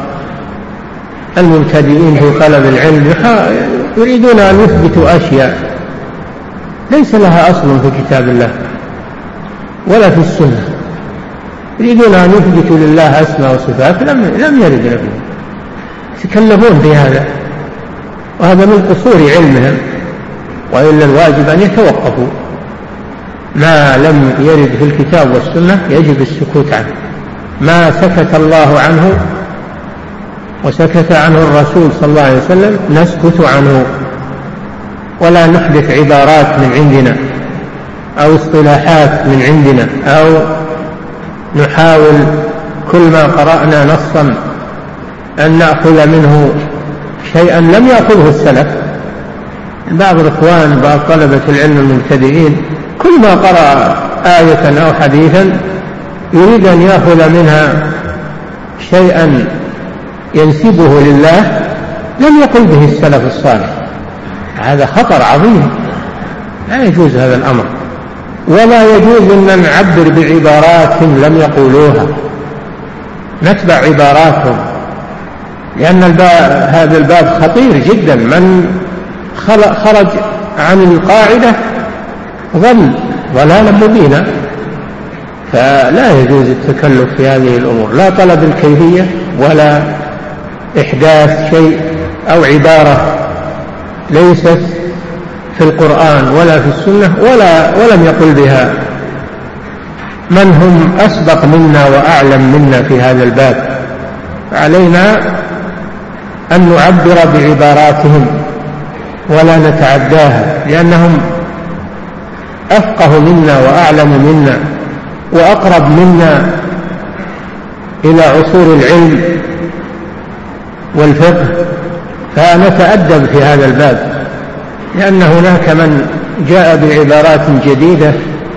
المبتدئين في طلب العلم يريدون أن يثبتوا أشياء ليس لها أصل في كتاب الله ولا في السنة، يريدون أن يثبتوا لله أسماء وصفات لم لم يرد لهم، يتكلفون في هذا، وهذا من قصور علمهم، وإلا الواجب أن يتوقفوا. ما لم يرد في الكتاب والسنة يجب السكوت عنه، ما سكت الله عنه وسكت عنه الرسول صلى الله عليه وسلم نسكت عنه، ولا نحدث عبارات من عندنا أو اصطلاحات من عندنا أو نحاول كل ما قرأنا نصا أن نأخذ منه شيئا لم يأخذه السلف. بعض الإخوان بعض طلبة العلم المبتدئين كل ما قرأ آية أو حديثا يريد أن يأخذ منها شيئا ينسبه لله لم يقل به السلف الصالح، هذا خطر عظيم، لا يجوز هذا الأمر، ولا يجوز أن نعبر بعبارات لم يقولوها، نتبع عباراتهم، لأن الباب هذا الباب خطير جدا، من خرج عن القاعدة ضل ضلالا مبينا. فلا يجوز التكلف في هذه الأمور، لا طلب الكيفية ولا إحداث شيء أو عبارة ليست في القرآن ولا في السنة ولا ولم يقل بها من هم أسبق منا وأعلم منا في هذا الباب. علينا أن نعبر بعباراتهم ولا نتعداها، لأنهم أفقه منا وأعلم منا وأقرب منا إلى عصور العلم والفقه، فنتأدب في هذا الباب، لأن هناك من جاء بعبارات جديدة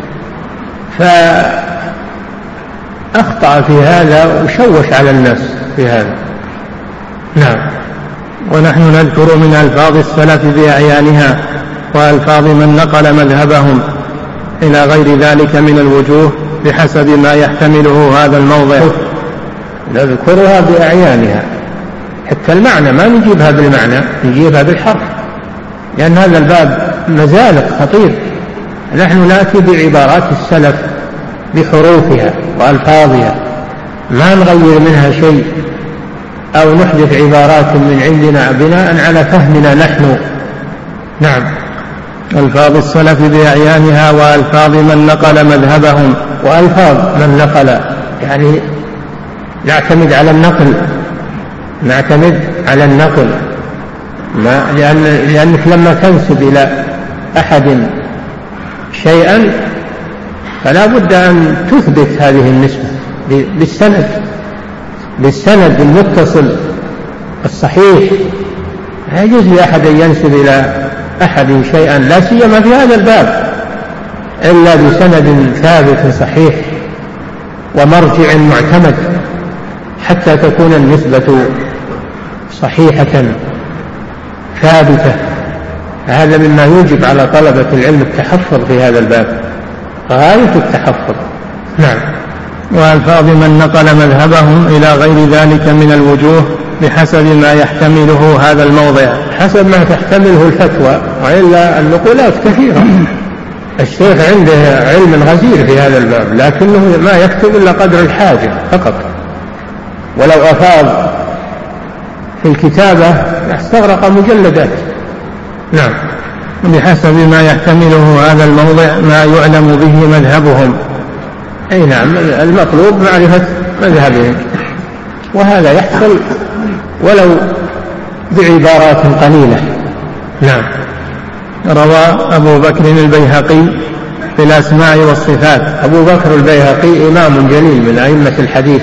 فأخطأ في هذا وشوش على الناس في هذا. نعم. ونحن نذكر من ألفاظ السلف بأعيانها وألفاظ من نقل مذهبهم إلى غير ذلك من الوجوه بحسب ما يحتمله هذا الموضع. نذكرها بأعيانها، حتى المعنى ما نجيبها بالمعنى، نجيبها بالحرف، لأن هذا الباب مزالق خطير. نحن نأتي بعبارات السلف بحروفها وألفاظها، ما نغير منها شيء أو نحدث عبارات من عندنا بناء على فهمنا نحن. نعم. ألفاظ السلف بأعيانها وألفاظ من نقل مذهبهم. وألفاظ من نقل يعني نعتمد على النقل، نعتمد على النقل ما لأن لأنك لما تنسب إلى أحد شيئا فلا بد أن تثبت هذه النسبة بالسند بالسند المتصل الصحيح. لا يجوز لأحد أن ينسب إلى أحد شيئا لا سيما في هذا الباب إلا بسند ثابت صحيح ومرجع معتمد حتى تكون النسبة صحيحة ثابتة. هذا مما يوجب على طلبة العلم التحفظ في هذا الباب، غاية التحفظ. نعم. وألفاظ من نقل مذهبهم إلى غير ذلك من الوجوه بحسب ما يحتمله هذا الموضع. حسب ما تحتمله الفتوى، وإلا النقولات كثيرة. الشيخ عنده علم غزير في هذا الباب، لكنه ما يكتب إلا قدر الحاجة فقط، ولو أفاض في الكتابة استغرق مجلدات. نعم. بحسب ما يحتمله هذا الموضع ما يعلم به مذهبهم. أي نعم، المطلوب معرفة مذهبهم، وهذا يحصل ولو بعبارات قليلة. نعم. روى أبو بكر البيهقي في الأسماء والصفات. أبو بكر البيهقي إمام جليل من أئمة الحديث،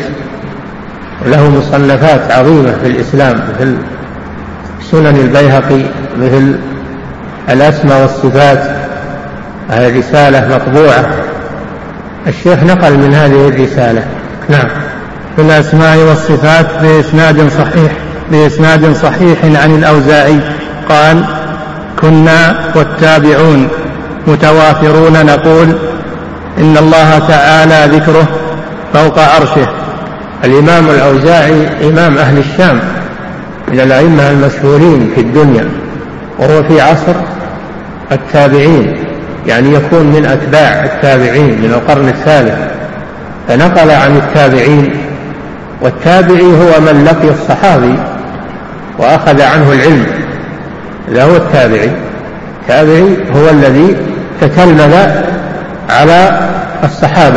له مصنفات عظيمة في الإسلام، مثل سنن البيهقي، مثل الأسماء والصفات، هذه رسالة مطبوعة، الشيخ نقل من هذه الرسالة. نعم. في الأسماء والصفات بإسناد صحيح بإسناد صحيح عن الأوزاعي قال: كنا والتابعون متوافرون نقول إن الله تعالى ذكره فوق عرشه. الإمام الأوزاعي إمام أهل الشام من الأئمة المشهورين في الدنيا، وهو في عصر التابعين، يعني يكون من أتباع التابعين من القرن الثالث، فنقل عن التابعين. والتابعي هو من لقي الصحابي وأخذ عنه العلم، هذا هو التابعي. التابعي هو الذي تتلمذ على الصحابة.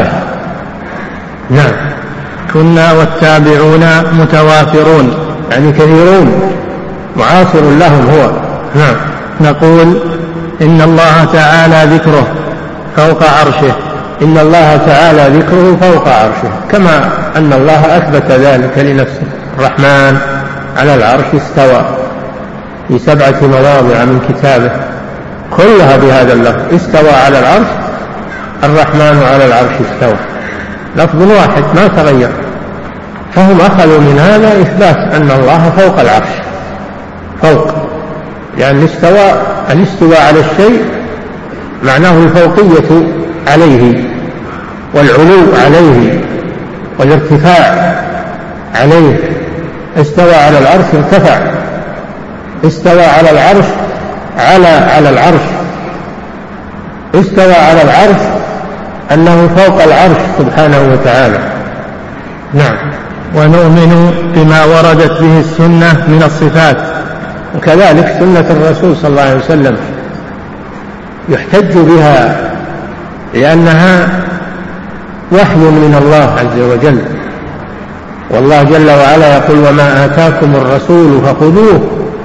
نعم. كنا والتابعون متوافرون، يعني كثيرون، معاصر لهم هو. نعم. نقول إن الله تعالى ذكره فوق عرشه. إن الله تعالى ذكره فوق عرشه، كما أن الله أثبت ذلك لنفسه. الرحمن على العرش استوى في سبعة مواضع من كتابه، كلها بهذا اللفظ: استوى على العرش، الرحمن على العرش استوى، لفظ واحد ما تغير. فهم أخذوا من هذا إثبات أن الله فوق العرش، فوق، يعني الاستواء الاستواء على الشيء معناه الفوقية عليه، والعلو عليه، والارتفاع عليه. استوى على العرش ارتفع، استوى على العرش على على العرش، استوى على العرش أنه فوق العرش سبحانه وتعالى. نعم. ونؤمن بما وردت به السنة من الصفات، وكذلك سنة الرسول صلى الله عليه وسلم يحتج بها لأنها وحي من الله عز وجل، والله جل وعلا يقول: وما آتاكم الرسول فخذوه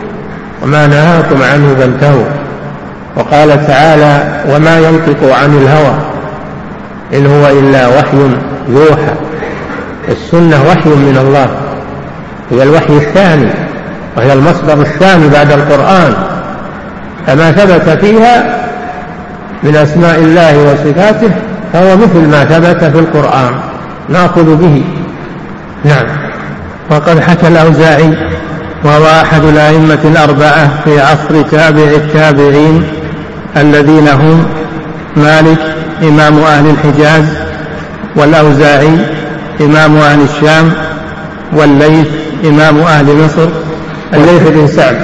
وما نهاكم عنه فانتهوا. وقال تعالى: وما ينطق عن الهوى إن هو إلا وحي يوحى. السنة وحي من الله، هي الوحي الثاني، وهي المصدر الثاني بعد القرآن، فما ثبت فيها من أسماء الله وصفاته فهو مثل ما ثبت في القرآن، نأخذ به. نعم. وقد حكى الأوزاعي، وهو أحد الأئمة الأربعة في عصر تابع التابعين الذين هم مالك إمام أهل الحجاز، والأوزاعي إمام أهل الشام، والليث إمام أهل مصر. الليث بن سعد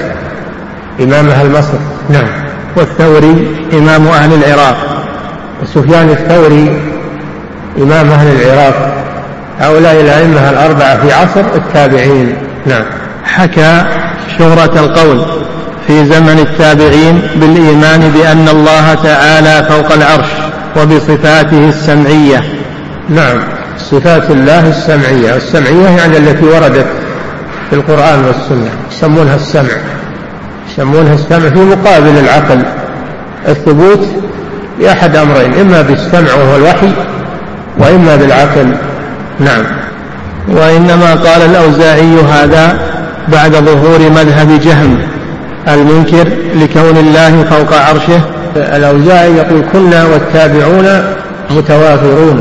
إمام أهل مصر. نعم. والثوري إمام أهل العراق، وسفيان الثوري إمام أهل العراق. هؤلاء الأئمة الأربعة في عصر التابعين. نعم. حكى شهرة القول في زمن التابعين بالإيمان بأن الله تعالى فوق العرش وبصفاته السمعية. نعم. صفات الله السمعية، السمعية يعني التي وردت في القرآن والسنة، يسمونها السمع، يسمونها السمع في مقابل العقل. الثبوت بأحد أمرين: إما بالسمع وهو الوحي، وإما بالعقل. نعم. وإنما قال الأوزاعي هذا بعد ظهور مذهب جهم المنكر لكون الله فوق عرشه. الأوزاعي يقول: كنا والتابعون متوافرون،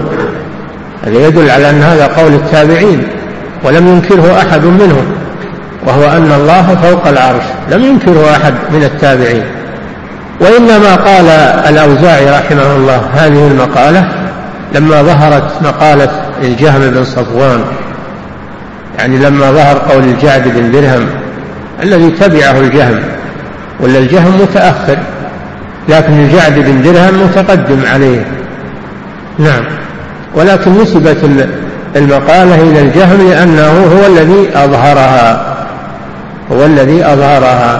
هذا يدل على أن هذا قول التابعين ولم ينكره أحد منهم، وهو أن الله فوق العرش، لم ينكره أحد من التابعين. وإنما قال الأوزاعي رحمه الله هذه المقالة لما ظهرت مقالة الجهم بن صفوان، يعني لما ظهر قول الجعد بن درهم الذي تبعه الجهم، ولا الجهم متأخر لكن الجعد بن درهم متقدم عليه. نعم. ولكن نسبت المقالة إلى الجهم لأنه هو الذي أظهرها هو الذي أظهرها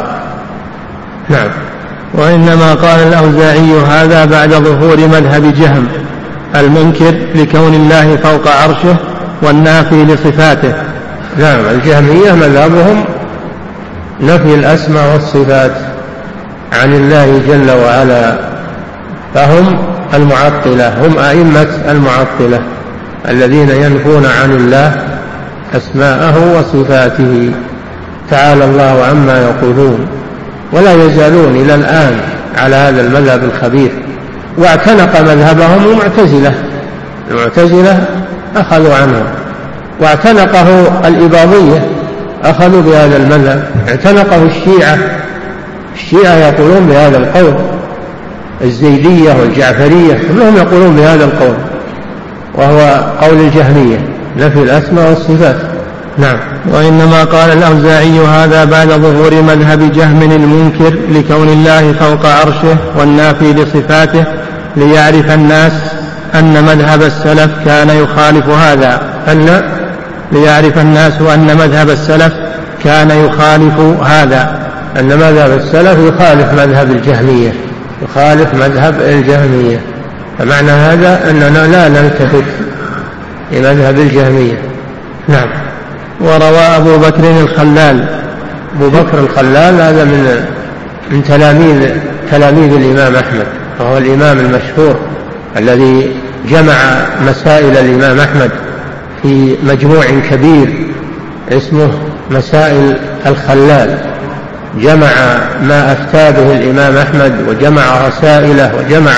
نعم. وإنما قال الأوزاعي هذا بعد ظهور مذهب جهم المنكر لكون الله فوق عرشه والنافي لصفاته. نعم. الجهمية مذهبهم نفي الأسماء والصفات عن الله جل وعلا، فهم المعطلة، هم أئمة المعطلة الذين ينفون عن الله أسماءه وصفاته تعالى الله عما يقولون، ولا يزالون إلى الآن على هذا المذهب الخبيث. واعتنق مذهبهم المعتزلة، المعتزلة أخذوا عنه، واعتنقه الإباضية أخذوا بهذا المذهب، اعتنقه الشيعة، الشيعة يقولون بهذا القول، الزيدية والجعفرية كلهم يقولون بهذا القول، وهو قول الجهمية نفي الأسماء والصفات. نعم. وإنما قال الأوزاعي هذا بعد ظهور مذهب جهم المنكر لكون الله فوق عرشه والنافي لصفاته ليعرف الناس أن مذهب السلف كان يخالف هذا، أن ليعرف الناس أن مذهب السلف كان يخالف هذا، أن مذهب السلف يخالف مذهب الجهمية، يخالف مذهب الجهمية. فمعنى هذا أننا لا نلتفت لمذهب الجهمية. نعم. وروى أبو بكر الخلال، أبو بكر الخلال هذا من من تلاميذ تلاميذ الإمام أحمد، وهو الإمام المشهور الذي جمع مسائل الإمام أحمد في مجموع كبير اسمه مسائل الخلال، جمع ما أفتى به الإمام أحمد وجمع رسائله وجمع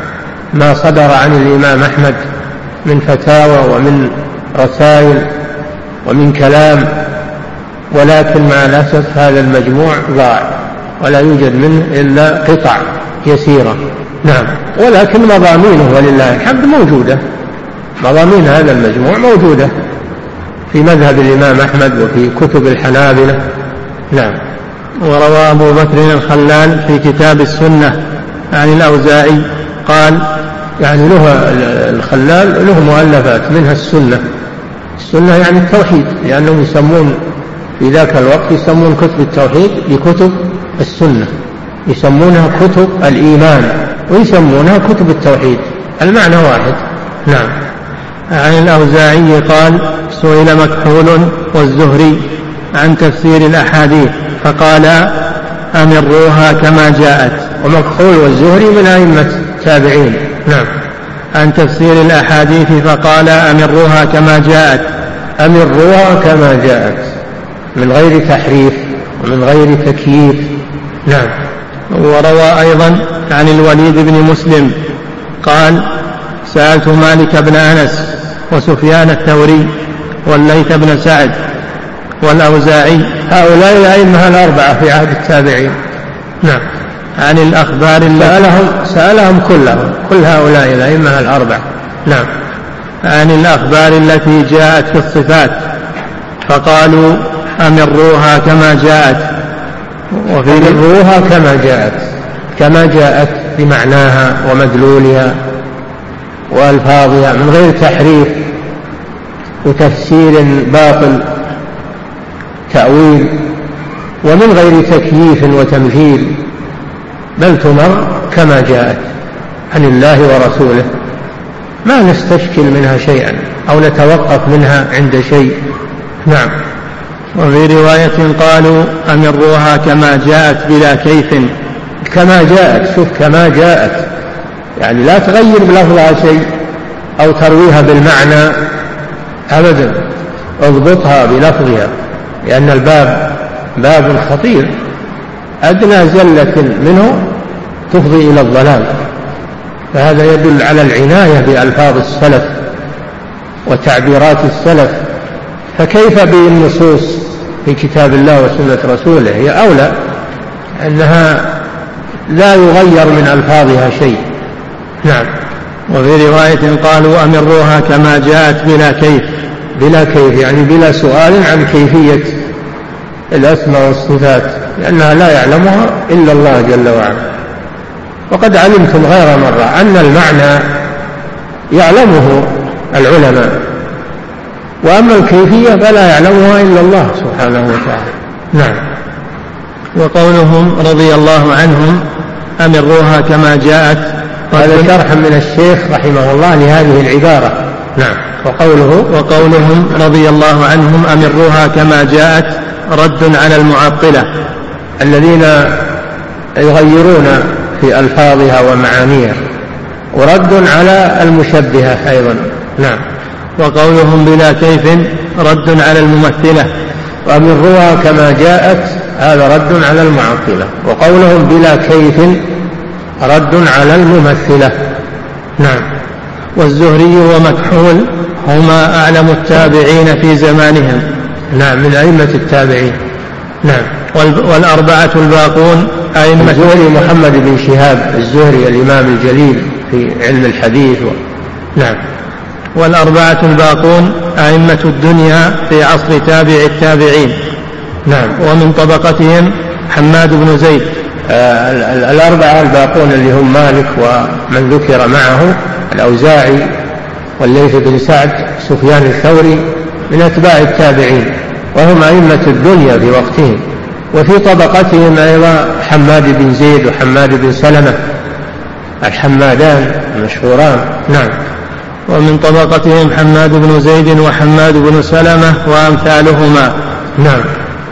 ما صدر عن الإمام أحمد من فتاوى ومن رسائل ومن كلام، ولكن مع الأسف هذا المجموع ضاع ولا يوجد منه إلا قطع يسيرة. نعم. ولكن مضامينه ولله الحمد موجودة، مضامين هذا المجموع موجودة في مذهب الإمام أحمد وفي كتب الحنابلة. نعم. وروى أبو بكر الخلال في كتاب السنة عن الأوزاعي قال، يعني له الخلال له مؤلفات منها السنة، السنة يعني التوحيد، لأنهم يسمون في ذاك الوقت يسمون كتب التوحيد بكتب السنة، يسمونها كتب الإيمان ويسمونها كتب التوحيد، المعنى واحد. نعم. عن الأوزاعي قال سئل مكحول والزهري عن تفسير الأحاديث فقال أمروها كما جاءت. ومكحول والزهري من أئمة التابعين. نعم. عن تفسير الأحاديث فقال أمروها كما جاءت. أمروها كما جاءت من غير تحريف ومن غير تكييف. نعم. وروى أيضا عن الوليد بن مسلم قال سألت مالك بن أنس وسفيان الثوري والليث بن سعد والأوزاعي، هؤلاء الأئمة الأربعة في عهد التابعين. نعم. عن الأخبار سألهم, سألهم كلهم كل هؤلاء الأئمة الأربعة. نعم. عن الأخبار التي جاءت في الصفات فقالوا أمروها كما جاءت. وفي أمروها كما جاءت، كما جاءت بمعناها ومدلولها وألفاظها من غير تحريف وتفسير باطل تأويل ومن غير تكييف وتمثيل، بل تمر كما جاءت عن الله ورسوله، ما نستشكل منها شيئا أو نتوقف منها عند شيء. نعم. وفي رواية قالوا أمروها كما جاءت بلا كيف. كما جاءت، شوف كما جاءت، يعني لا تغير بلفظها شيء أو ترويها بالمعنى أبدا، اضبطها بلفظها، لأن الباب باب خطير، أدنى زلة منه تفضي إلى الضلال، فهذا يدل على العناية بألفاظ السلف وتعبيرات السلف. فكيف بالنصوص في كتاب الله وسنة رسوله؟ هي أولى أنها لا يغير من ألفاظها شيء. نعم. وفي رواية قالوا أمروها كما جاءت بلا كيف. بلا كيف يعني بلا سؤال عن كيفية الأسماء والصفات، لأنها لا يعلمها إلا الله جل وعلا. وقد علمتم غير مرة أن المعنى يعلمه العلماء، وأما الكيفية فلا يعلمها إلا الله سبحانه وتعالى. نعم. وقولهم رضي الله عنهم أمروها كما جاءت، هذا شرح من الشيخ رحمه الله لهذه العبارة. نعم. وقوله وقولهم رضي الله عنهم أمروها كما جاءت رد على المعطلة الذين يغيرون في ألفاظها ومعانيها، ورد على المشبهة أيضا. نعم. وقولهم بلا كيف رد على الممثلة، وأمروها كما جاءت هذا رد على المعطلة، وقولهم بلا كيف رد على الممثلة. نعم. والزهري ومكحول هما أعلم التابعين في زمانهم. نعم، من أئمة التابعين. نعم. والأربعة الباقون أئمة. الزهري محمد بن شهاب الزهري الإمام الجليل في علم الحديث و... نعم. والأربعة الباقون أئمة الدنيا في عصر تابع التابعين. نعم. ومن طبقتهم حماد بن زيد. آه الأربعة الباقون اللي هم مالك ومن ذكر معه الأوزاعي والليث بن سعد سفيان الثوري من أتباع التابعين، وهم أئمة الدنيا في وقتهم. وفي طبقتهم أيضا حماد بن زيد وحماد بن سلمة الحمادان المشهوران. نعم. ومن طبقتهم حماد بن زيد وحماد بن سلمة وأمثالهما. نعم.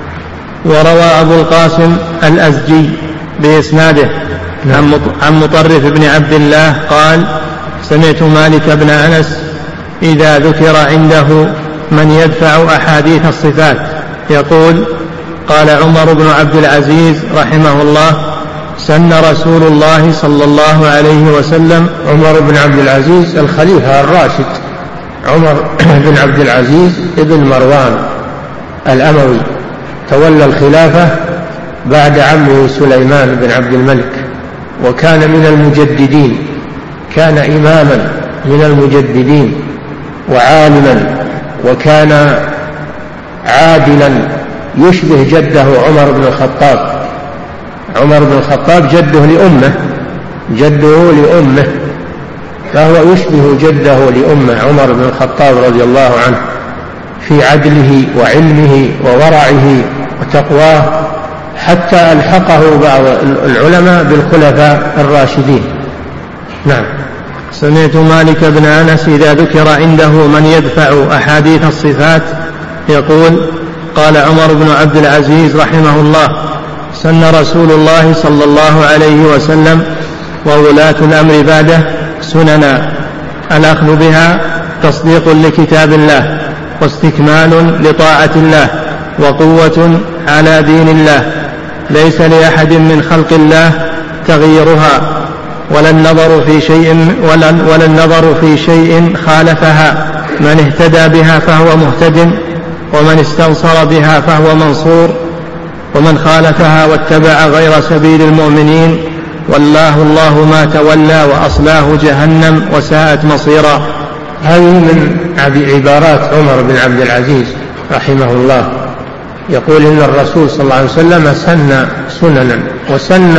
وروى أبو القاسم الأزجي بإسناده نعم. عن مطرف بن عبد الله قال سمعت مالك بن أنس إذا ذكر عنده من يدفع أحاديث الصفات يقول قال عمر بن عبد العزيز رحمه الله سن رسول الله صلى الله عليه وسلم. عمر بن عبد العزيز الخليفة الراشد، عمر بن عبد العزيز ابن مروان الأموي، تولى الخلافة بعد عمه سليمان بن عبد الملك، وكان من المجددين، كان إماما من المجددين وعالما، وكان عادلا يشبه جده عمر بن الخطاب. عمر بن الخطاب جده لأمه، جده لأمه، فهو يشبه جده لأمه عمر بن الخطاب رضي الله عنه في عدله وعلمه وورعه وتقواه، حتى ألحقه بعض العلماء بالخلفاء الراشدين. نعم. سمعت مالك بن أنس إذا ذكر عنده من يدفع أحاديث الصفات يقول قال عمر بن عبد العزيز رحمه الله سن رسول الله صلى الله عليه وسلم وولاة الأمر بعده سننا الأخذ بها تصديق لكتاب الله واستكمال لطاعة الله وقوة على دين الله، ليس لأحد من خلق الله تغييرها ولا النظر في شيء ولا, ولا النظر في شيء خالفها، من اهتدى بها فهو مهتد ومن استنصر بها فهو منصور، ومن خالفها واتبع غير سبيل المؤمنين والله الله ما تولى وأصلاه جهنم وساءت مصيرا. هذه من عبارات عمر بن عبد العزيز رحمه الله، يقول إن الرسول صلى الله عليه وسلم سن سننا وسن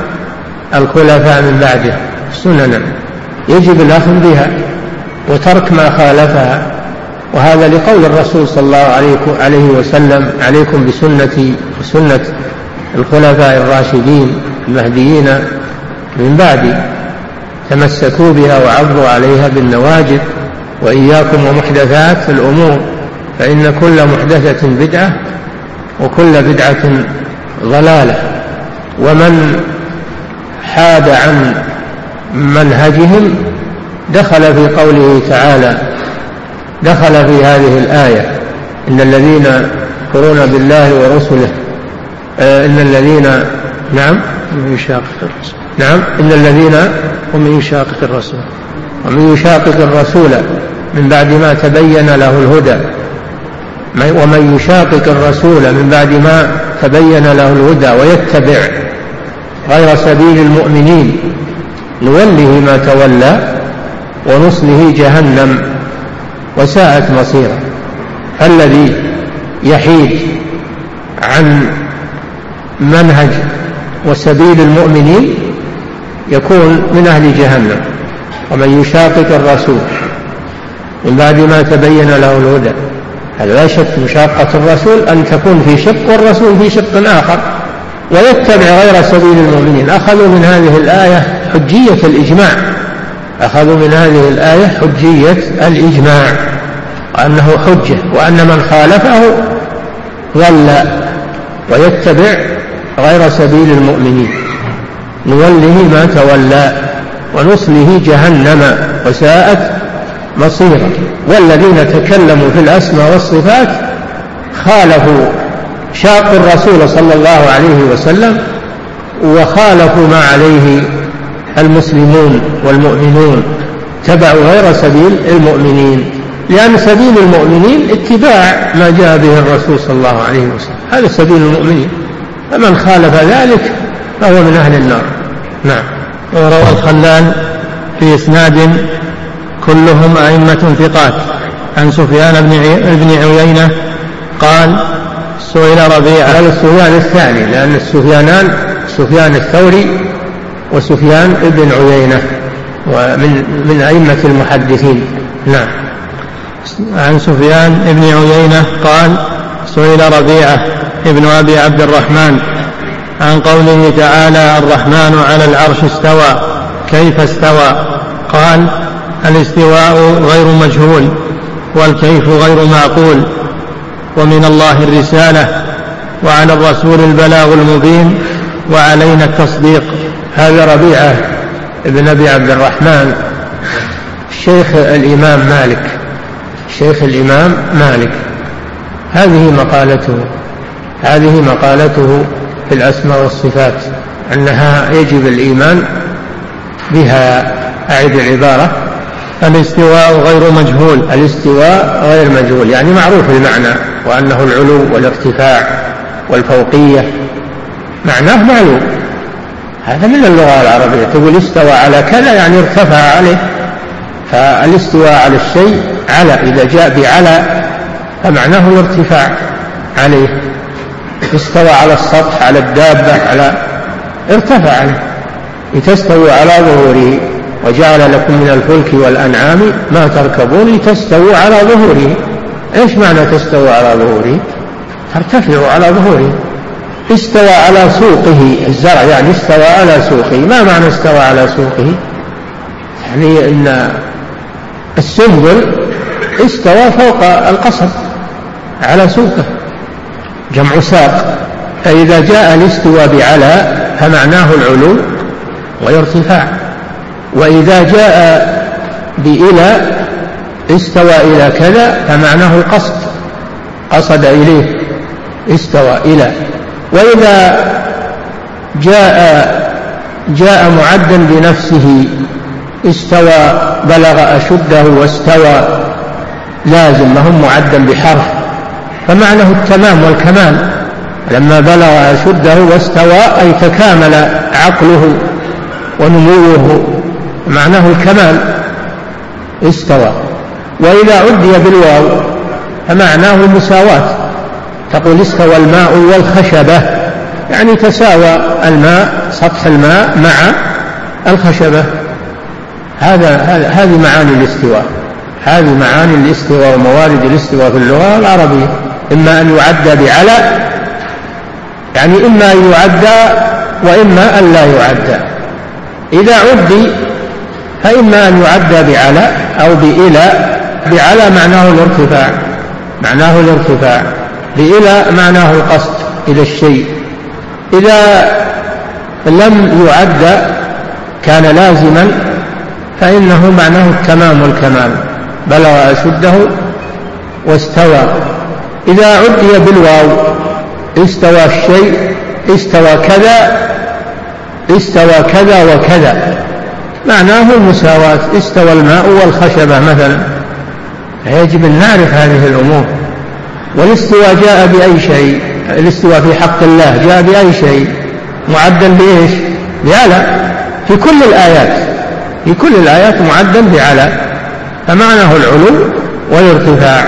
الخلفاء من بعده سننا يجب الأخذ بها وترك ما خالفها، وهذا لقول الرسول صلى الله عليه وسلم عليكم بسنتي وسنة الخلفاء الراشدين المهديين من بعدي تمسكوا بها وعضوا عليها بالنواجذ، وإياكم ومحدثات الأمور فإن كل محدثة بدعة وكل بدعة ضلالة. ومن حاد عن منهجهم دخل في قوله تعالى، دخل في هذه الآية إن الذين يكفرون بالله ورسله آه إن الذين نعم ومن يشاقق الرسول نعم إن الذين ومن يشاقق الرسول ومن يشاقق الرسول من بعد ما تبين له الهدى ومن يشاقق الرسول من بعد ما تبين له الهدى ويتبع غير سبيل المؤمنين نوله ما تولى ونصله جهنم وساءت مصيرا. فالذي يحيد عن منهج وسبيل المؤمنين يكون من أهل جهنم. ومن يشاقق الرسول من بعد ما تبين له الهدى، هذا لا شك مشاقة الرسول أن تكون في شق والرسول في شق آخر، ويتبع غير سبيل المؤمنين. أخذوا من هذه الآية حجية الإجماع، أخذوا من هذه الآية حجية الإجماع، وأنه حجة، وأن من خالفه ضل ويتبع غير سبيل المؤمنين نوله ما تولى ونصله جهنم وساءت مصيرا. والذين تكلموا في الأسماء والصفات خالفوا، شاقوا الرسول صلى الله عليه وسلم وخالفوا ما عليه المسلمون والمؤمنون، تبعوا غير سبيل المؤمنين، لأن سبيل المؤمنين اتباع ما جاء به الرسول صلى الله عليه وسلم، هذا سبيل المؤمنين. فمن خالف ذلك فهو من أهل النار. نعم. وروى الخلال في إسناد كلهم أئمة ثقات عن سفيان بن عيينة قال سئل ربيعة. قال السفيان الثاني، لأن السفيانان سفيان الثوري وسفيان بن عيينة ومن من أئمة المحدثين. نعم. عن سفيان بن عيينة قال سئل ربيعة ابن أبي عبد الرحمن عن قوله تعالى الرحمن على العرش استوى كيف استوى؟ قال الاستواء غير مجهول والكيف غير معقول، ومن الله الرسالة وعلى الرسول البلاغ المبين وعلينا التصديق. هذا ربيعة ابن أبي عبد الرحمن شيخ الإمام مالك، شيخ الإمام مالك. هذه مقالته هذه مقالته في الأسماء والصفات، أنها يجب الإيمان بها. أعد العبارة. الاستواء غير مجهول. الاستواء غير مجهول يعني معروف المعنى، وأنه العلو والارتفاع والفوقية، معناه معلوم. هذا من اللغة العربية، تقول استوى على كذا يعني ارتفع عليه. فالاستواء على الشيء على، إذا جاء بعلى فمعناه الارتفاع عليه. استوى على السطح، على الدابة، على ارتفع عليه. لتستووا على ظهوره وجعل لكم من الفلك والأنعام ما تركبون لتستووا على ظهوره. ايش معنى تستووا على ظهوره؟ ترتفعوا على ظهوره. استوى على سوقه، الزرع يعني استوى على سوقه. ما معنى استوى على سوقه؟ يعني ان السنبل استوى فوق القصب على سوقه، جمع ساق. فإذا جاء الاستواء بعلى فمعناه العلو والارتفاع، وإذا جاء بإلى استوى إلى كذا فمعناه القصد، قصد إليه، استوى إلى. وإذا جاء جاء معدا بنفسه استوى بلغ أشده واستوى لازم، ما هم معدا بحرف، فمعناه التمام والكمال. لما بلغ أشده واستوى أي تكامل عقله ونموه، معناه الكمال استوى. وإذا عدي بالواو فمعناه المساواة، تقول استوى الماء والخشبة، يعني تساوى الماء، سطح الماء مع الخشبة. هذا هذه معاني الاستواء، هذه معاني الاستواء وموارد الاستواء في اللغة العربية. إما أن يعدى بعلى، يعني إما أن يعدى وإما أن لا يعدى. إذا عدي فإما أن يعدى بعلى أو بإلى. بعلى معناه الارتفاع، معناه الارتفاع. بإلى معناه القصد إلى الشيء. إذا لم يعد كان لازما فإنه معناه التمام والكمال، بلغ أشده واستوى. إذا عدي بالواو استوى الشيء، استوى كذا، استوى كذا وكذا، معناه المساواة. استوى الماء والخشبة مثلا. يجب أن نعرف هذه الأمور. والاستواء جاء بأي شيء؟ الاستواء في حق الله جاء بأي شيء؟ معدل بإيش؟ بعلى في كل الآيات، في كل الآيات معدل بعلى، فمعناه العلو والارتفاع.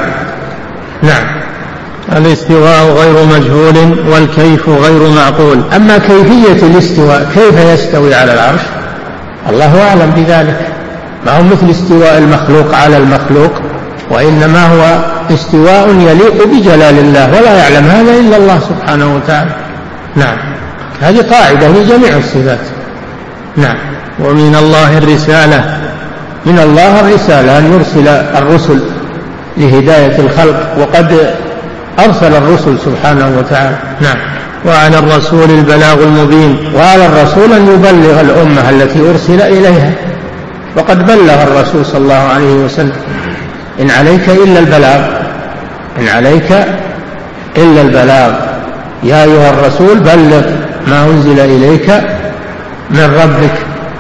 نعم. الاستواء غير مجهول والكيف غير معقول. أما كيفية الاستواء كيف يستوي على العرش الله أعلم بذلك، ما هو مثل استواء المخلوق على المخلوق، وإنما هو استواء يليق بجلال الله، ولا يعلم هذا إلا الله سبحانه وتعالى. نعم. هذه قاعدة لجميع الصفات. نعم. ومن الله الرسالة. من الله الرسالة، أن يرسل الرسل لهداية الخلق، وقد أرسل الرسل سبحانه وتعالى. نعم. وعلى الرسول البلاغ المبين. وعلى الرسول أن يبلغ الأمة التي أرسل إليها، وقد بلغ الرسول صلى الله عليه وسلم. إن عليك إلا البلاغ، إن عليك إلا البلاغ، يا أيها الرسول بلغ ما أنزل إليك من ربك.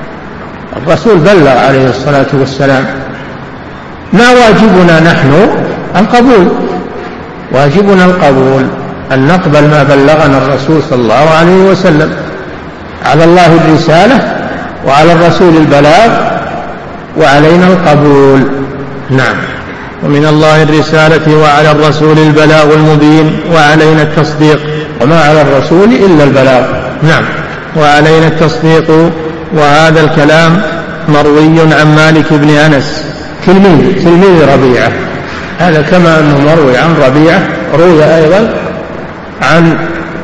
الرسول بلغ عليه الصلاة والسلام. ما واجبنا نحن؟ القبول، واجبنا القبول، أن نقبل ما بلغنا الرسول صلى الله عليه وسلم. على الله الرسالة، وعلى الرسول البلاغ، وعلينا القبول. نعم. ومن الله الرسالة وعلى الرسول البلاغ المبين وعلينا التصديق. وما على الرسول إلا البلاغ. نعم. وعلينا التصديق. وهذا الكلام مروي عن مالك بن أنس تلميذ تلميذ ربيعة، هذا كما أنه مروي عن ربيعة روي أيضا عن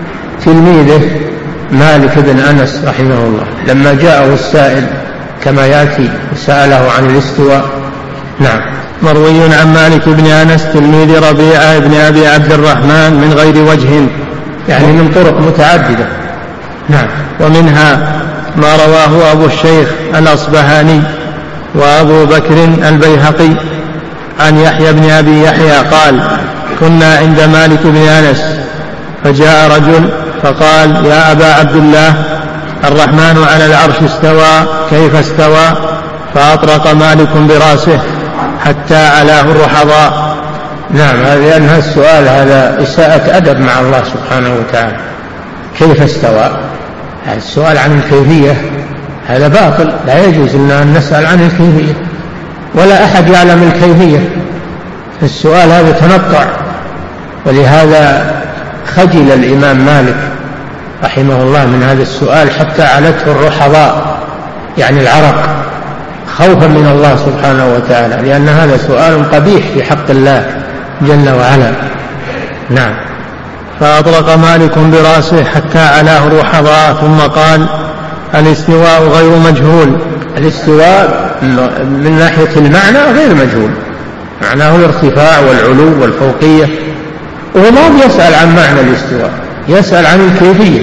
تلميذه مالك بن أنس رحمه الله، لما جاءه السائل كما يأتي وسأله عن الاستواء. نعم. مروي عن مالك بن أنس تلميذ ربيعة بن أبي عبد الرحمن من غير وجه، يعني من طرق متعددة. نعم. ومنها ما رواه أبو الشيخ الأصبهاني وأبو بكر البيهقي عن يحيى بن أبي يحيى قال: كنا عند مالك بن أنس فجاء رجل فقال: يا أبا عبد الله، الرحمن على العرش استوى، كيف استوى؟ فأطرق مالك براسه حتى علاه الرحضاء. نعم. لأن هذا السؤال هذا إساءة أدب مع الله سبحانه وتعالى. كيف استوى؟ هذا السؤال عن الكيفية هذا باطل، لا يجوز أن نسأل عن الكيفية، ولا أحد يعلم الكيفية. السؤال هذا تنطع، ولهذا خجل الإمام مالك رحمه الله من هذا السؤال حتى علته الرحضاء، يعني العرق، خوفا من الله سبحانه وتعالى، لأن هذا سؤال قبيح في حق الله جل وعلا. نعم. فأطرق مالك براسه حتى علاه الرحضاء ثم قال: الاستواء غير مجهول. الاستواء من ناحية المعنى غير مجهول، معناه الارتفاع والعلو والفوقية، وهو ما يسأل عن معنى الاستواء، يسأل عن الكيفية.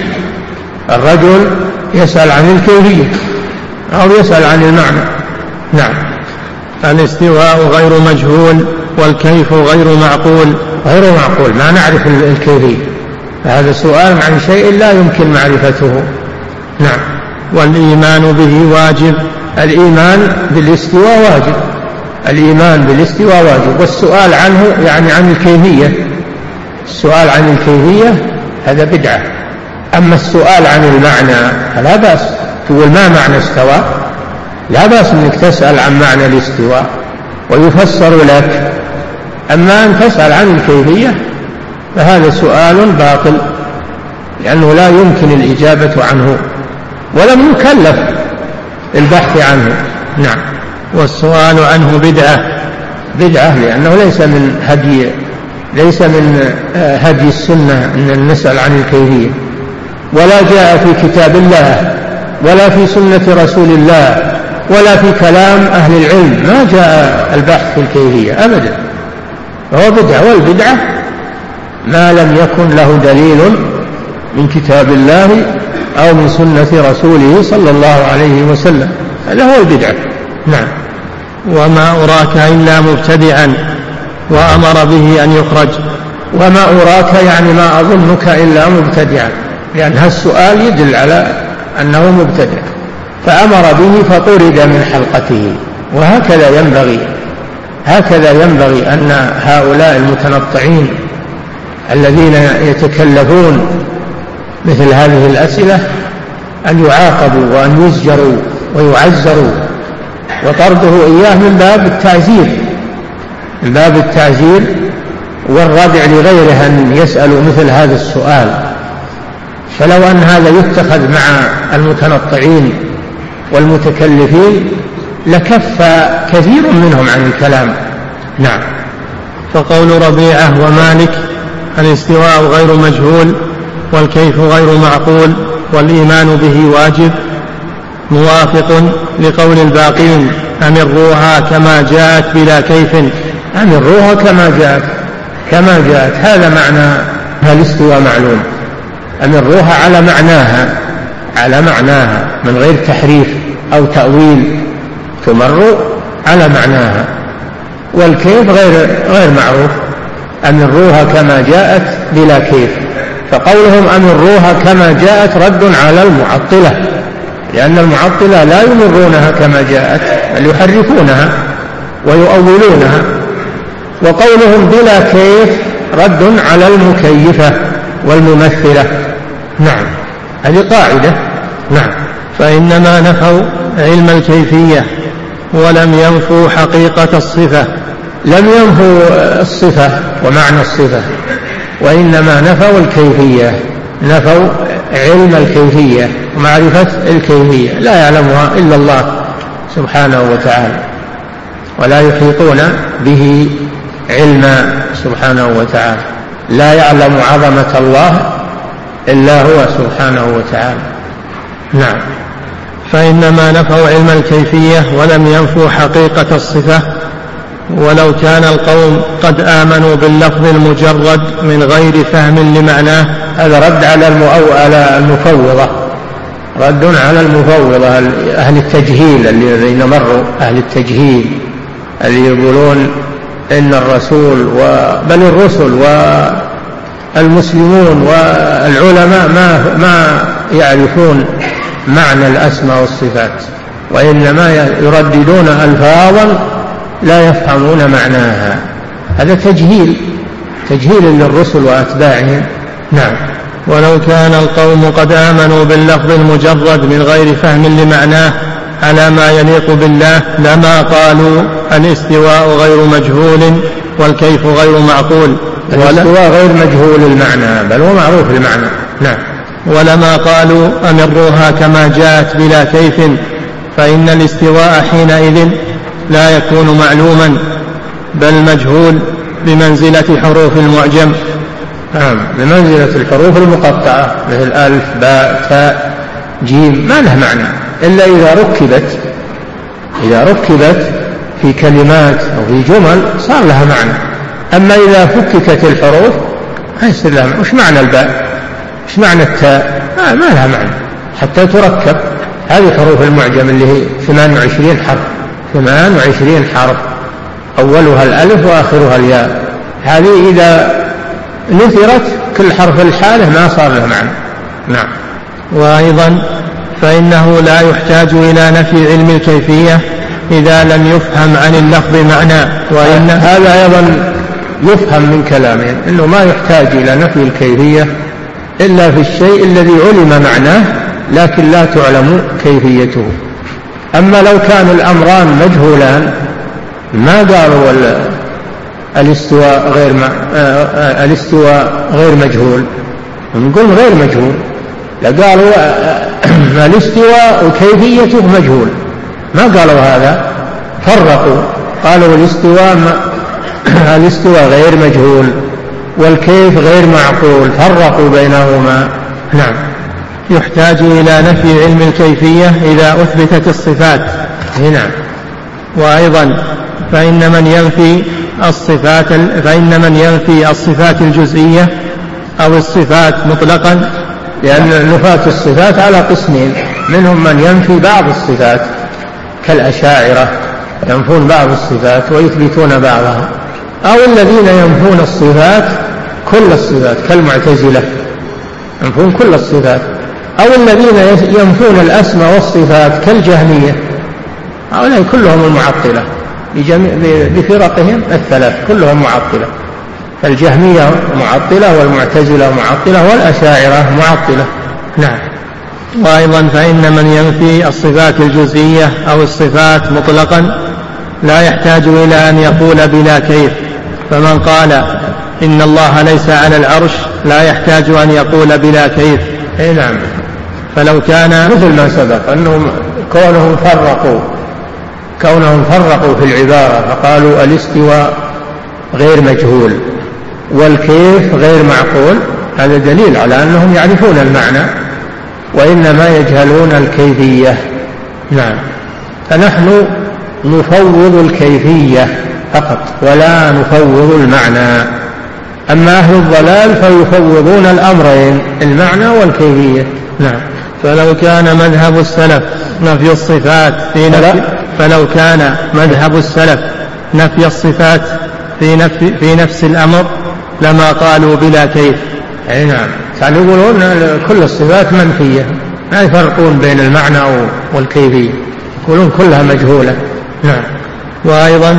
الرجل يسأل عن الكيفية أو يسأل عن المعنى. نعم. الاستواء غير مجهول والكيف غير معقول. غير معقول، ما نعرف الكيفية، هذا سؤال عن شيء لا يمكن معرفته. نعم. والإيمان به واجب. الإيمان بالاستواء واجب، الإيمان بالاستواء واجب، والسؤال عنه يعني عن الكيفية، السؤال عن الكيفية هذا بدعة. أما السؤال عن المعنى فلا بأس، تقول ما معنى استوى، لا بأس أنك تسأل عن معنى الاستواء ويفسر لك. أما أن تسأل عن الكيفية فهذا سؤال باطل، لأنه لا يمكن الإجابة عنه، ولم يكلف البحث عنه. نعم. والسؤال عنه بدعة. بدعة لأنه ليس من هدي ليس من هدي السنة أن نسأل عن الكيفية، ولا جاء في كتاب الله ولا في سنة رسول الله ولا في كلام أهل العلم، ما جاء البحث في الكيفية أبدا، فهو بدعة. والبدعة ما لم يكن له دليل من كتاب الله أو من سنة رسوله صلى الله عليه وسلم، هذا هو البدعة. نعم. وما أراك إلا مبتدعا وأمر به أن يخرج. وما أراك يعني ما أظنك إلا مبتدعا، لأن هذا السؤال يدل على أنه مبتدع، فأمر به فطرد من حلقته. وهكذا ينبغي هكذا ينبغي أن هؤلاء المتنطعين الذين يتكلفون مثل هذه الأسئلة أن يعاقبوا وأن يزجروا ويعزروا وطرده إياه من باب التعزير من باب التعزير والردع لغيره أن يسألوا مثل هذا السؤال. فلو أن هذا يتخذ مع المتنطعين والمتكلفين لكف كثير منهم عن الكلام. نعم. فقول ربيعة ومالك الاستواء غير مجهول والكيف غير معقول والإيمان به واجب موافق لقول الباقين أمروها كما جاءت بلا كيف. أمروها كما جاءت كما جاءت هذا معنى الاستواء معلوم. أمروها على معناها على معناها من غير تحريف أو تأويل، تمر على معناها. والكيف غير غير معروف. أمروها كما جاءت بلا كيف. فقولهم أمروها كما جاءت رد على المعطلة، لأن المعطلة لا يمرونها كما جاءت بل يحرفونها ويؤولونها. وقولهم بلا كيف رد على المكيفة والممثلة. نعم، هذه قاعدة. نعم. فإنما نفوا علم الكيفية ولم ينفوا حقيقة الصفة. لم ينفوا الصفة ومعنى الصفة، وإنما نفوا الكيفية، نفوا علم الكيفية ومعرفة الكيفية، لا يعلمها إلا الله سبحانه وتعالى، ولا يحيطون به علما سبحانه وتعالى. لا يعلم عظمة الله إلا هو سبحانه وتعالى. نعم. فإنما نفوا علم الكيفية ولم ينفوا حقيقة الصفة، ولو كان القوم قد آمنوا باللفظ المجرد من غير فهم لمعناه. هذا رد على المفوضة، رد على المفوضة أهل التجهيل الذين مروا، أهل التجهيل اللي يقولون إن الرسول بل الرسل والمسلمون والعلماء ما ما يعرفون معنى الأسماء والصفات، وإنما يرددون ألفاظا لا يفهمون معناها. هذا تجهيل تجهيل للرسل وأتباعهم. نعم. ولو كان القوم قد آمنوا باللفظ المجرد من غير فهم لمعناه على ما يليق بالله لما قالوا الاستواء غير مجهول والكيف غير معقول. الاستواء غير مجهول المعنى بل هو معروف المعنى. نعم. ولما قالوا أمروها كما جاءت بلا كيف، فإن الاستواء حينئذ لا يكون معلوما بل مجهول بمنزلة حروف المعجم. نعم، بمنزلة الحروف المقطعة مثل ألف باء تاء جيم، ما له معنى إلا إذا ركبت إذا ركبت في كلمات أو في جمل صار لها معنى. أما إذا فككت الحروف ما يصير لها معنى. وش معنى الباء؟ وش معنى التاء؟ ما, ما لها معنى حتى تركب. هذه حروف المعجم اللي هي ثمان وعشرين حرف، ثمان وعشرين حرف، أولها الألف وآخرها الياء. هذه إذا نثرت كل حرف الحالة ما صار له معنى. نعم. وأيضا فإنه لا يحتاج إلى نفي علم الكيفية إذا لم يفهم عن اللفظ معنى. وإن هذا أيضا يفهم من كلامهم أنه ما يحتاج إلى نفي الكيفية إلا في الشيء الذي علم معناه لكن لا تعلم كيفيته. أما لو كان الأمران مجهولان ما قالوا الاستواء غير م... الاستواء غير مجهول، نقول غير مجهول، لقالوا الاستواء وكيفيته مجهول، ما قالوا هذا، فرقوا قالوا الاستواء م... الاستواء غير مجهول والكيف غير معقول، فرقوا بينهما. نعم. يحتاج إلى نفي علم الكيفية إذا أثبتت الصفات. نعم. وأيضا فإن من ينفي الصفات فإن من ينفي الصفات الجزئية أو الصفات مطلقا، لأن نفاة الصفات على قسمين، منهم من ينفي بعض الصفات كالأشاعرة ينفون بعض الصفات ويثبتون بعضها، أو الذين ينفون الصفات كل الصفات كالمعتزلة ينفون كل الصفات، أو الذين ينفون الأسماء والصفات كالجهمية، هؤلاء كلهم المعطلة بفرقهم الثلاث، كلهم معطلة. فالجهمية معطلة والمعتزلة معطلة والأشاعرة معطلة. نعم. وأيضا فإن من ينفي الصفات الجزئية أو الصفات مطلقا لا يحتاج إلى أن يقول بلا كيف، فمن قال إن الله ليس على العرش لا يحتاج أن يقول بلا كيف. أي نعم. فلو كان مثل ما سبق أنهم كونهم فرقوا كونهم فرقوا في العبارة فقالوا الاستواء غير مجهول والكيف غير معقول، هذا دليل على أنهم يعرفون المعنى وإنما يجهلون الكيفية. نعم. فنحن نفوض الكيفية فقط ولا نفوض المعنى. أما أهل الضلال فيفوضون الأمرين، المعنى والكيفية. نعم. فلو كان مذهب السلف نفي الصفات في نفي فلو كان مذهب السلف نفي الصفات في نفس, في نفس الأمر لما قالوا بلا كيف. أي نعم. كانوا يقولون كل الصفات منفية، لا يفرقون بين المعنى والكيفية، يقولون كلها مجهولة. نعم. وأيضا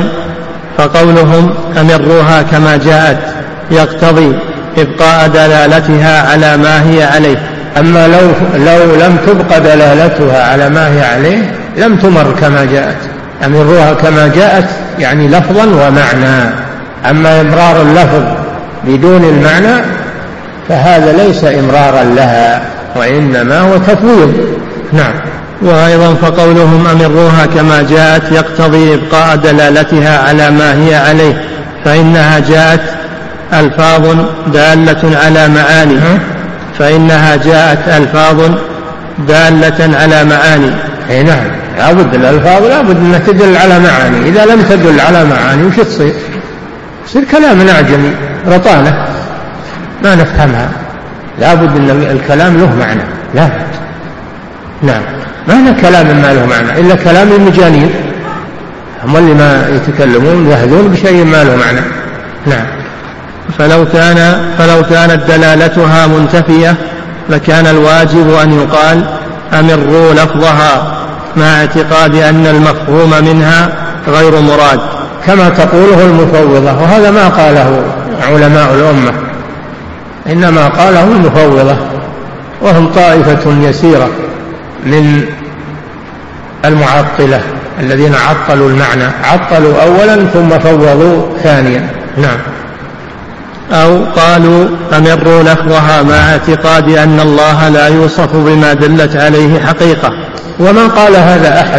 فقولهم أمروها كما جاءت يقتضي إبقاء دلالتها على ما هي عليه. أما لو, لو لم تبقى دلالتها على ما هي عليه لم تمر كما جاءت. أمروها كما جاءت يعني لفظا ومعنى. أما إمرار اللفظ بدون المعنى فهذا ليس إمرارا لها وإنما هو تفويض. نعم. وأيضا فقولهم أمروها كما جاءت يقتضي إبقاء دلالتها على ما هي عليه، فإنها جاءت ألفاظ دالة على معاني فإنها جاءت ألفاظ دالة على معاني. أي نعم. لابد الألفاظ لابد أن تدل على معاني، إذا لم تدل على معاني وش تصير؟ يصير كلام أعجمي رطانة ما نفهمها. لابد أن الكلام له معنى. لا. نعم. ما هنا كلام ما له معنى إلا كلام المجانين، هم اللي ما يتكلمون يهذون بشيء ما له معنى. نعم. فلو كان فلو كانت دلالتها منتفية لكان الواجب أن يقال أمروا لفظها مع اعتقاد أن المفهوم منها غير مراد كما تقوله المفوضة، وهذا ما قاله علماء الأمة، إنما قاله المفوضة وهم طائفة يسيرة من المعطلة الذين عطلوا المعنى، عطلوا أولا ثم فوضوا ثانيا. نعم. أو قالوا أمروا لفظها مع اعتقاد أن الله لا يوصف بما دلت عليه حقيقة. وما قال هذا أحد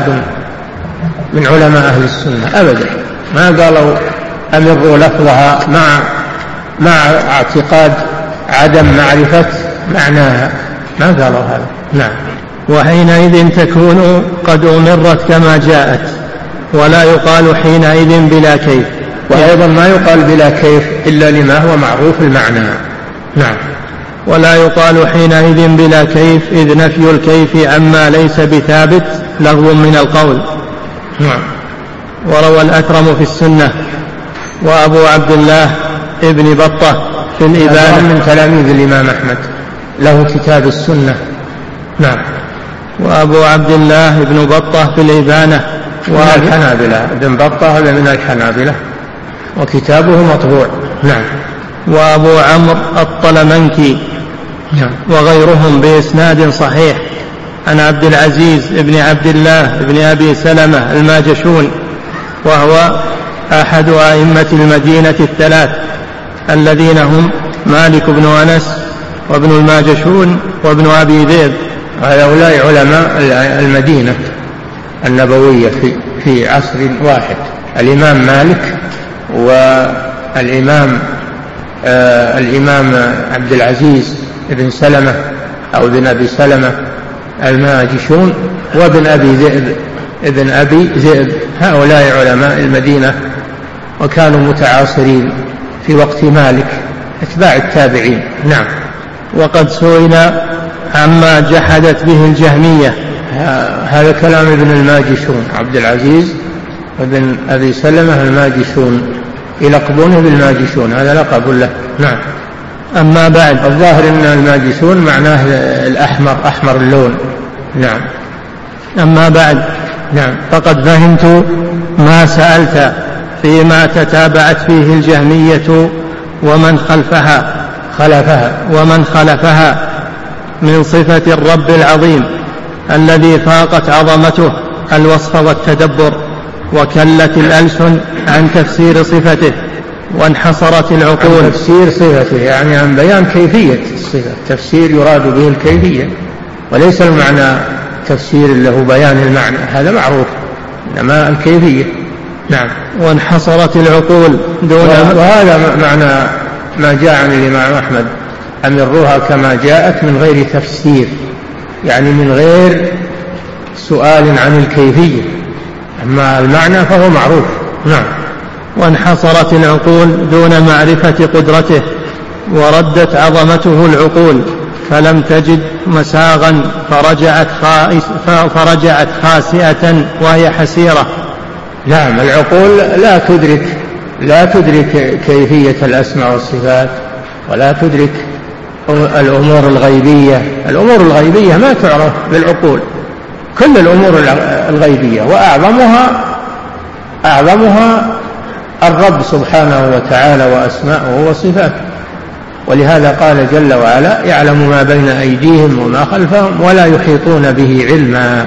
من علماء أهل السنة أبدا، ما قالوا أمروا لفظها مع مع اعتقاد عدم معرفة معناها، ما قالوا هذا. نعم. وحينئذ تكون قد أمرت كما جاءت، ولا يقال حينئذ بلا كيف. وأيضا ما يقال بلا كيف إلا لما هو معروف المعنى. نعم. ولا يقال حينئذ بلا كيف إذ نفي الكيف عما ليس بثابت لغو من القول. نعم. وروى الأكرم في السنة وأبو عبد الله ابن بطة في الإبانة من تلاميذ الإمام أحمد له كتاب السنة. نعم. وأبو عبد الله ابن بطة في الإبانة والحنابلة، ابن بطة هذا من الحنابلة وكتابه مطبوع. نعم. وأبو عمرو الطلمنكي نعم. وغيرهم بإسناد صحيح عن عبد العزيز ابن عبد الله ابن أبي سلمة الماجشون، وهو أحد أئمة المدينة الثلاث الذين هم مالك بن أنس وابن الماجشون وابن أبي ذئب. هؤلاء علماء المدينة النبوية في في عصر واحد، الإمام مالك والإمام آه الإمام عبد العزيز ابن سلمة أو ابن أبي سلمة الماجشون وابن أبي ذئب ابن أبي ذئب. هؤلاء علماء المدينة وكانوا متعاصرين في وقت مالك، اتباع التابعين. نعم. وقد سئل عما جحدت به الجهمية. هذا كلام ابن الماجشون، عبد العزيز وابن أبي سلمة الماجشون يلقبونه بالماجشون، هذا لقب له. نعم. أما بعد، الظاهر أن الماجشون معناه الأحمر، أحمر اللون. نعم. أما بعد، نعم. فقد فهمت ما سألت فيما تتابعت فيه الجهمية ومن خلفها خلفها ومن خلفها من صفة الرب العظيم الذي فاقت عظمته الوصف والتدبر، وكلت الألسن عن تفسير صفته، وانحصرت العقول عن تفسير صفته، يعني عن بيان كيفية الصفة. التفسير يراد به الكيفية، وليس المعنى تفسير له بيان المعنى، هذا معروف، إنما الكيفية. نعم. وانحصرت العقول دون، وهذا معنى ما جاء عن الإمام أحمد: أمروها كما جاءت من غير تفسير، يعني من غير سؤال عن الكيفية، أما المعنى فهو معروف. نعم. وانحصرت العقول دون معرفة قدرته، وردت عظمته العقول فلم تجد مساغا فرجعت, خائس فرجعت خاسئة وهي حسيرة. نعم، العقول لا تدرك لا تدرك كيفية الأسماء والصفات، ولا تدرك الأمور الغيبية. الأمور الغيبية ما تعرف بالعقول، كل الأمور الغيبية، وأعظمها أعظمها الرب سبحانه وتعالى وأسماؤه وصفاته. ولهذا قال جل وعلا: يعلم ما بين أيديهم وما خلفهم ولا يحيطون به علما.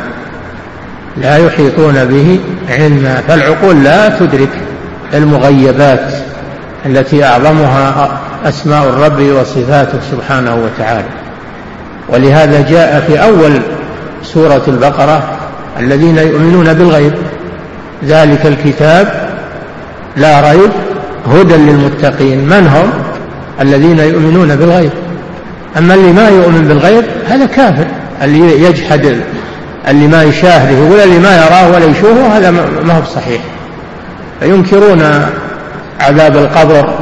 لا يحيطون به علما. فالعقول لا تدرك المغيبات التي أعظمها أسماء الرب وصفاته سبحانه وتعالى. ولهذا جاء في أول سورة البقرة: الذين يؤمنون بالغيب ذلك الكتاب لا ريب هدى للمتقين. من هم؟ الذين يؤمنون بالغيب. أما اللي ما يؤمن بالغيب هذا كافر، اللي يجحد، اللي ما يشاهده ولا اللي ما يراه ولا يشوفه، هذا ما هو صحيح. فينكرون عذاب القبر،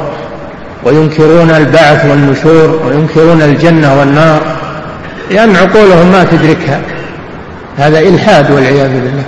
وينكرون البعث والنشور، وينكرون الجنة والنار، لأن عقولهم ما تدركها. هذا إلحاد والعياذ بالله.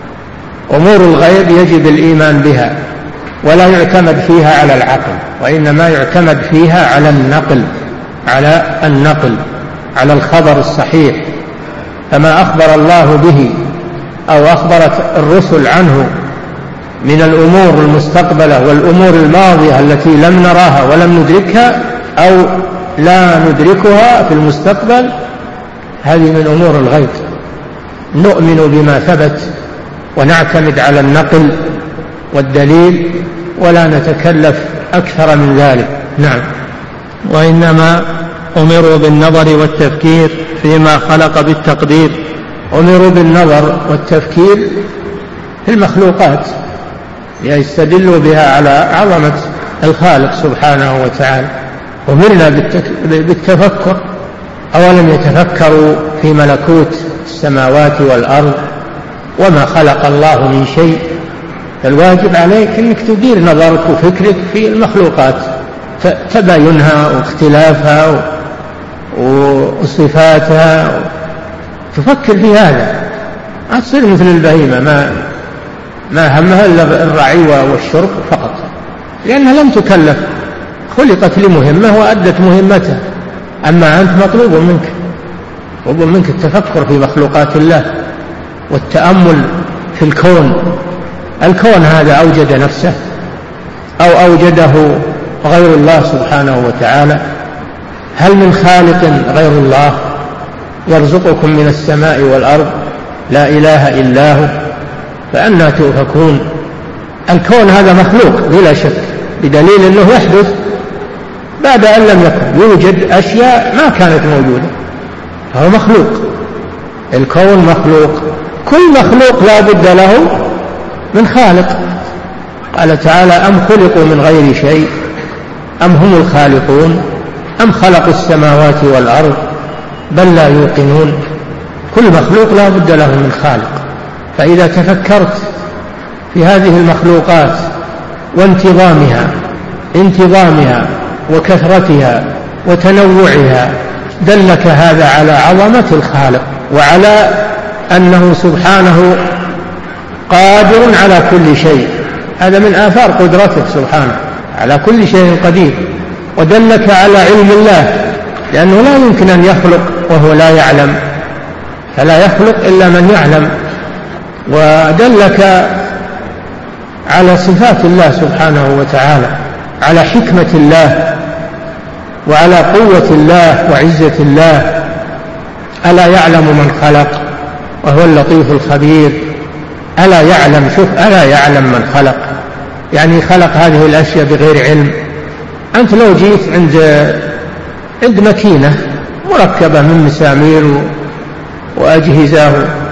أمور الغيب يجب الإيمان بها، ولا يعتمد فيها على العقل، وإنما يعتمد فيها على النقل على النقل على الخبر الصحيح. فما أخبر الله به أو أخبرت الرسل عنه من الأمور المستقبلة والأمور الماضية التي لم نراها ولم ندركها أو لا ندركها في المستقبل، هذه من أمور الغيب. نؤمن بما ثبت ونعتمد على النقل والدليل، ولا نتكلف أكثر من ذلك. نعم. وإنما أمروا بالنظر والتفكير فيما خلق بالتقدير. أمروا بالنظر والتفكير في المخلوقات يستدلوا بها على عظمة الخالق سبحانه وتعالى. أمرنا بالتفكر. أولم يتفكروا في ملكوت السماوات والأرض وما خلق الله من شيء؟ فالواجب عليك أنك تدير نظرك وفكرك في المخلوقات، تباينها واختلافها وصفاتها، تفكر في هذا. ما تصير مثل البهيمة ما ما همها إلا الرعي والشرب فقط، لأنها لم تكلف، خلقت لمهمة وأدت مهمتها. أما أنت مطلوب منك مطلوب منك التفكر في مخلوقات الله والتأمل في الكون. الكون هذا أوجد نفسه أو أوجده غير الله سبحانه وتعالى؟ هل من خالق غير الله يرزقكم من السماء والأرض؟ لا إله إلا هو، فأنى تؤفكون. الكون هذا مخلوق بلا شك، بدليل أنه يحدث بعد أن لم يكن، يوجد أشياء ما كانت موجودة، فهو مخلوق. الكون مخلوق، كل مخلوق لا بد له من خالق. قال تعالى: أم خلقوا من غير شيء أم هم الخالقون أم خلقوا السماوات والأرض بل لا يوقنون. كل مخلوق لا بد له من خالق. فإذا تفكرت في هذه المخلوقات وانتظامها انتظامها وكثرتها وتنوعها، دلك هذا على عظمة الخالق وعلى أنه سبحانه قادر على كل شيء. هذا من آثار قدرته سبحانه، على كل شيء قدير. ودلك على علم الله، لأنه لا يمكن أن يخلق وهو لا يعلم، فلا يخلق إلا من يعلم. ودلك على صفات الله سبحانه وتعالى، على حكمة الله وعلى قوة الله وعزة الله ألا يعلم من خلق وهو اللطيف الخبير. ألا يعلم، شوف، ألا يعلم من خلق، يعني خلق هذه الأشياء بغير علم. أنت لو جيت عند عند ماكينة مركبة من مسامير وأجهزة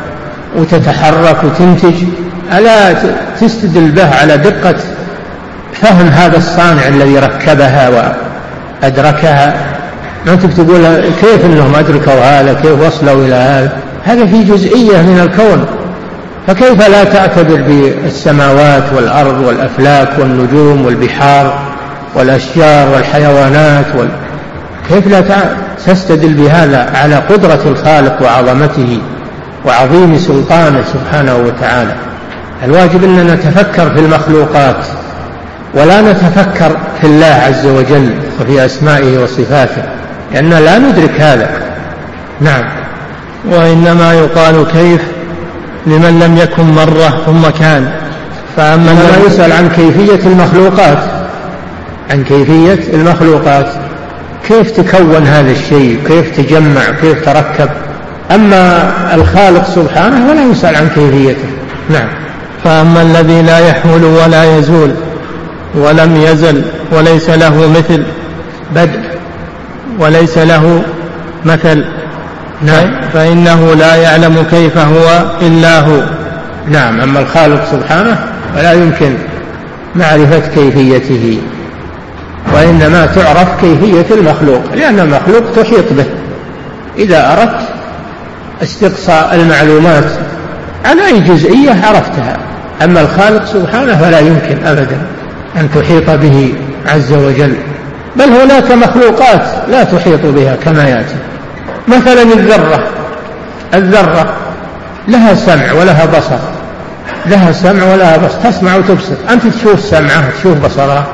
وتتحرك وتنتج، ألا تستدل به على دقة فهم هذا الصانع الذي ركبها وأدركها؟ ما أنت تقول كيف أنهم أدركوا هذا، كيف وصلوا إلى هذا؟ هذا في جزئية من الكون، فكيف لا تعتبر بالسماوات والأرض والأفلاك والنجوم والبحار والأشجار والحيوانات وال... كيف لا تستدل بهذا على قدرة الخالق وعظمته وعظيم سلطانه سبحانه وتعالى؟ الواجب أننا نتفكر في المخلوقات ولا نتفكر في الله عز وجل وفي أسمائه وصفاته، لأننا لا ندرك هذا. نعم. وإنما يقال كيف لمن لم يكن مرة ثم كان. فأما ما يسأل عن كيفية المخلوقات، عن كيفية المخلوقات، كيف تكون هذا الشيء، كيف تجمع، كيف تركب. أما الخالق سبحانه ولا يسأل عن كيفيته. نعم. فأما الذي لا يحول ولا يزول ولم يزل وليس له مثل بدء وليس له مثل، نعم، فإنه لا يعلم كيف هو إلا هو. نعم. أما الخالق سبحانه ولا يمكن معرفة كيفيته، وإنما تعرف كيفية المخلوق، لأن المخلوق تحيط به. إذا أردت استقصاء المعلومات عن أي جزئية عرفتها. أما الخالق سبحانه فلا يمكن أبدا أن تحيط به عز وجل، بل هناك مخلوقات لا تحيط بها كما يأتي. مثلا الذرة، الذرة لها سمع ولها بصر، لها سمع ولها بصر، تسمع وتبصر. أنت تشوف سمعها، تشوف بصرها،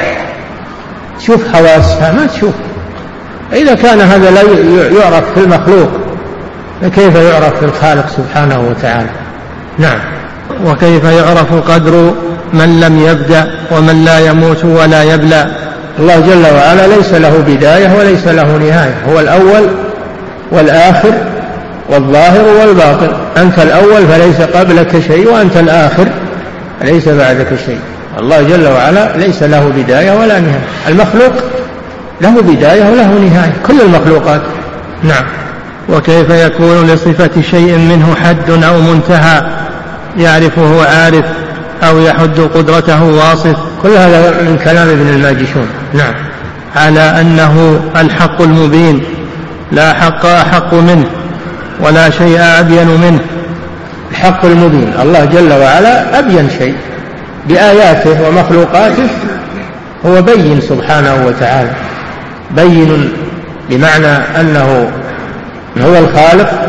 تشوف حواسها، ما تشوف. إذا كان هذا لا يعرف في المخلوق فكيف يعرف في الخالق سبحانه وتعالى؟ نعم. وكيف يعرف قدر من لم يبدأ ومن لا يموت ولا يبلى؟ الله جل وعلا ليس له بداية وليس له نهاية، هو الأول والآخر والظاهر والباطن. أنت الأول فليس قبلك شيء، وأنت الآخر فليس بعدك شيء. الله جل وعلا ليس له بداية ولا نهاية. المخلوق له بداية وله نهاية، كل المخلوقات. نعم. وكيف يكون لصفة شيء منه حد أو منتهى يعرفه عارف أو يحد قدرته واصف؟ كل هذا من كلام ابن الماجشون. نعم. على أنه الحق المبين، لا حق أحق منه ولا شيء أبين منه. الحق المبين، الله جل وعلا أبين شيء بآياته ومخلوقاته، هو بين سبحانه وتعالى، بين بمعنى أنه هو الخالق،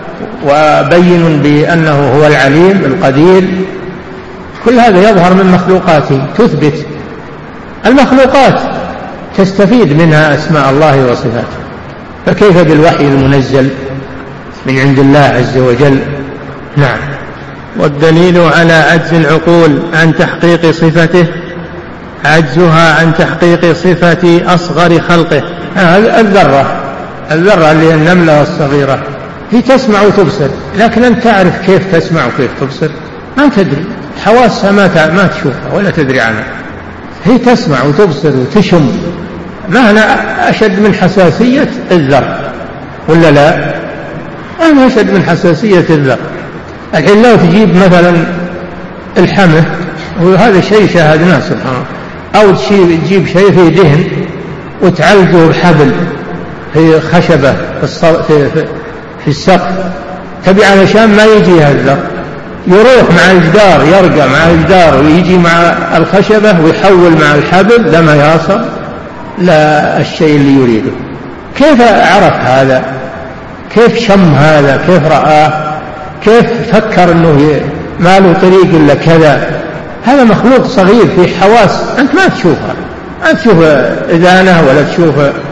وبين بأنه هو العليم القدير. كل هذا يظهر من مخلوقاته، تثبت. المخلوقات تستفيد منها أسماء الله وصفاته، فكيف بالوحي المنزل من عند الله عز وجل؟ نعم. والدليل على عجز العقول عن تحقيق صفته عجزها عن تحقيق صفة أصغر خلقه. الذرة، الذرة اللي هي النملة الصغيرة، هي تسمع وتبصر، لكن أنت تعرف كيف تسمع وكيف تبصر؟ ما تدري، حواسها ما ما تشوفها ولا تدري عنها. هي تسمع وتبصر وتشم، ما أنا أشد من حساسية الذر ولا لا؟ أنا أشد من حساسية الذر. الحين لو تجيب مثلا الحمى، وهذا شيء شاهدناه سبحانه، أو تجيب شيء فيه دهن وتعلقه بحبل في خشبة في, في, في السقف، تبي علشان ما يجي هذا، يروح مع الجدار، يرقى مع الجدار ويجي مع الخشبة ويحول مع الحبل لما يصل لا الشيء اللي يريده. كيف عرف هذا؟ كيف شم هذا؟ كيف رآه؟ كيف فكر أنه ما له طريق إلا كذا؟ هذا مخلوق صغير في حواس أنت ما تشوفها، ما تشوف إذانها ولا تشوف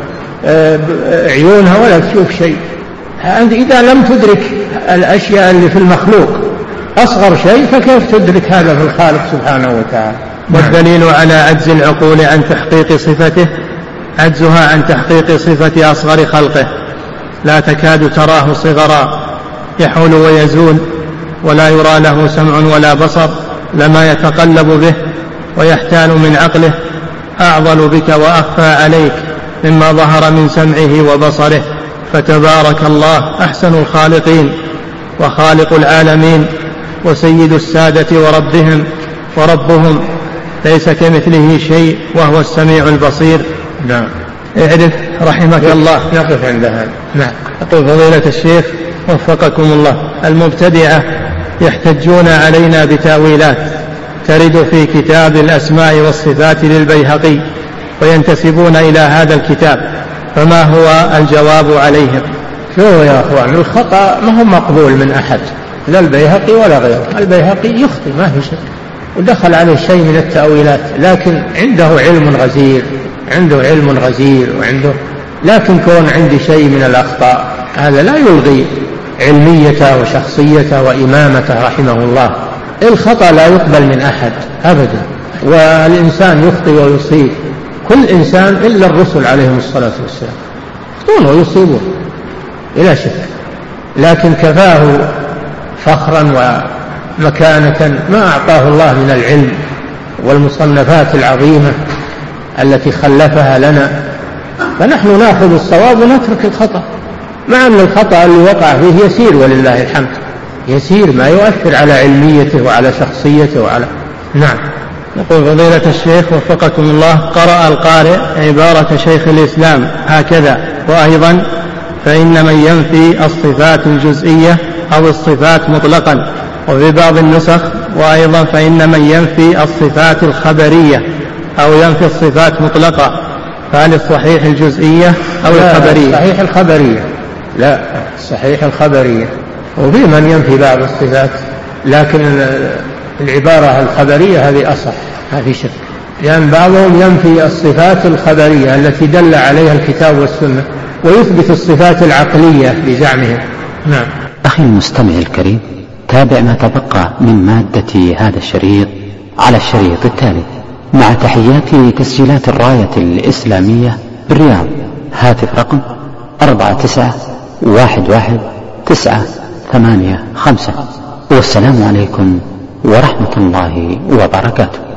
عيونها ولا تشوف شيء. أنت إذا لم تدرك الأشياء اللي في المخلوق أصغر شيء، فكيف تدرك هذا في الخالق سبحانه وتعالى؟ والدليل على عجز العقول عن تحقيق صفته عجزها عن تحقيق صفة أصغر خلقه. لا تكاد تراه صغرا يحول ويزول ولا يرى له سمع ولا بصر لما يتقلب به ويحتال من عقله أعضل بك وأخفى عليك مما ظهر من سمعه وبصره، فتبارك الله أحسن الخالقين وخالق العالمين وسيد السادة وربهم وربهم، ليس كمثله شيء وهو السميع البصير. نعم. اعرف رحمك الله. نقف عند هذا. نعم. يقول فضيلة الشيخ وفقكم الله: المبتدعة يحتجون علينا بتأويلات ترد في كتاب الأسماء والصفات للبيهقي وينتسبون إلى هذا الكتاب، فما هو الجواب عليهم؟ شوفوا يا أخوان، الخطأ ما هو مقبول من أحد، لا البيهقي ولا غيره. البيهقي يخطئ ما في شيء ودخل عليه شيء من التأويلات، لكن عنده علم غزير، عنده علم غزير وعنده، لكن كون عندي شيء من الأخطاء هذا لا يلغي علميته وشخصيته وإمامته رحمه الله. الخطأ لا يقبل من أحد أبدا، والإنسان يخطئ ويصيب، كل إنسان إلا الرسل عليهم الصلاة والسلام يخطئون ويصيبون إلى شك، لكن كفاه فخرا ومكانة ما أعطاه الله من العلم والمصنفات العظيمة التي خلفها لنا، فنحن نأخذ الصواب ونترك الخطأ، مع أن الخطأ اللي وقع فيه يسير ولله الحمد، يسير ما يؤثر على علميته وعلى شخصيته وعلى. نعم. يقول فضيلة الشيخ وفقكم الله: قرأ القارئ عبارة شيخ الإسلام هكذا: وأيضا فإن من ينفي الصفات الجزئية أو الصفات مطلقا، وفي بعض النسخ وأيضا فإن من ينفي الصفات الخبرية أو ينفي الصفات مطلقة، فهل الصحيح الجزئية أو الخبرية؟ صحيح الخبرية، لا صحيح الخبرية، وفي من ينفي بعض الصفات، لكن العبارة الخبرية هذه أصح ما في شك، لأن بعضهم ينفي الصفات الخبرية التي دل عليها الكتاب والسنة ويثبت الصفات العقلية بزعمهم. نعم. أخي المستمع الكريم، تابع ما تبقى من مادة هذا الشريط على الشريط التالي مع تحيات تسجيلات الراية الإسلامية بالرياض. هاتف رقم أربعة تسعة واحد واحد تسعة ثمانية خمسة، والسلام عليكم ورحمة الله وبركاته.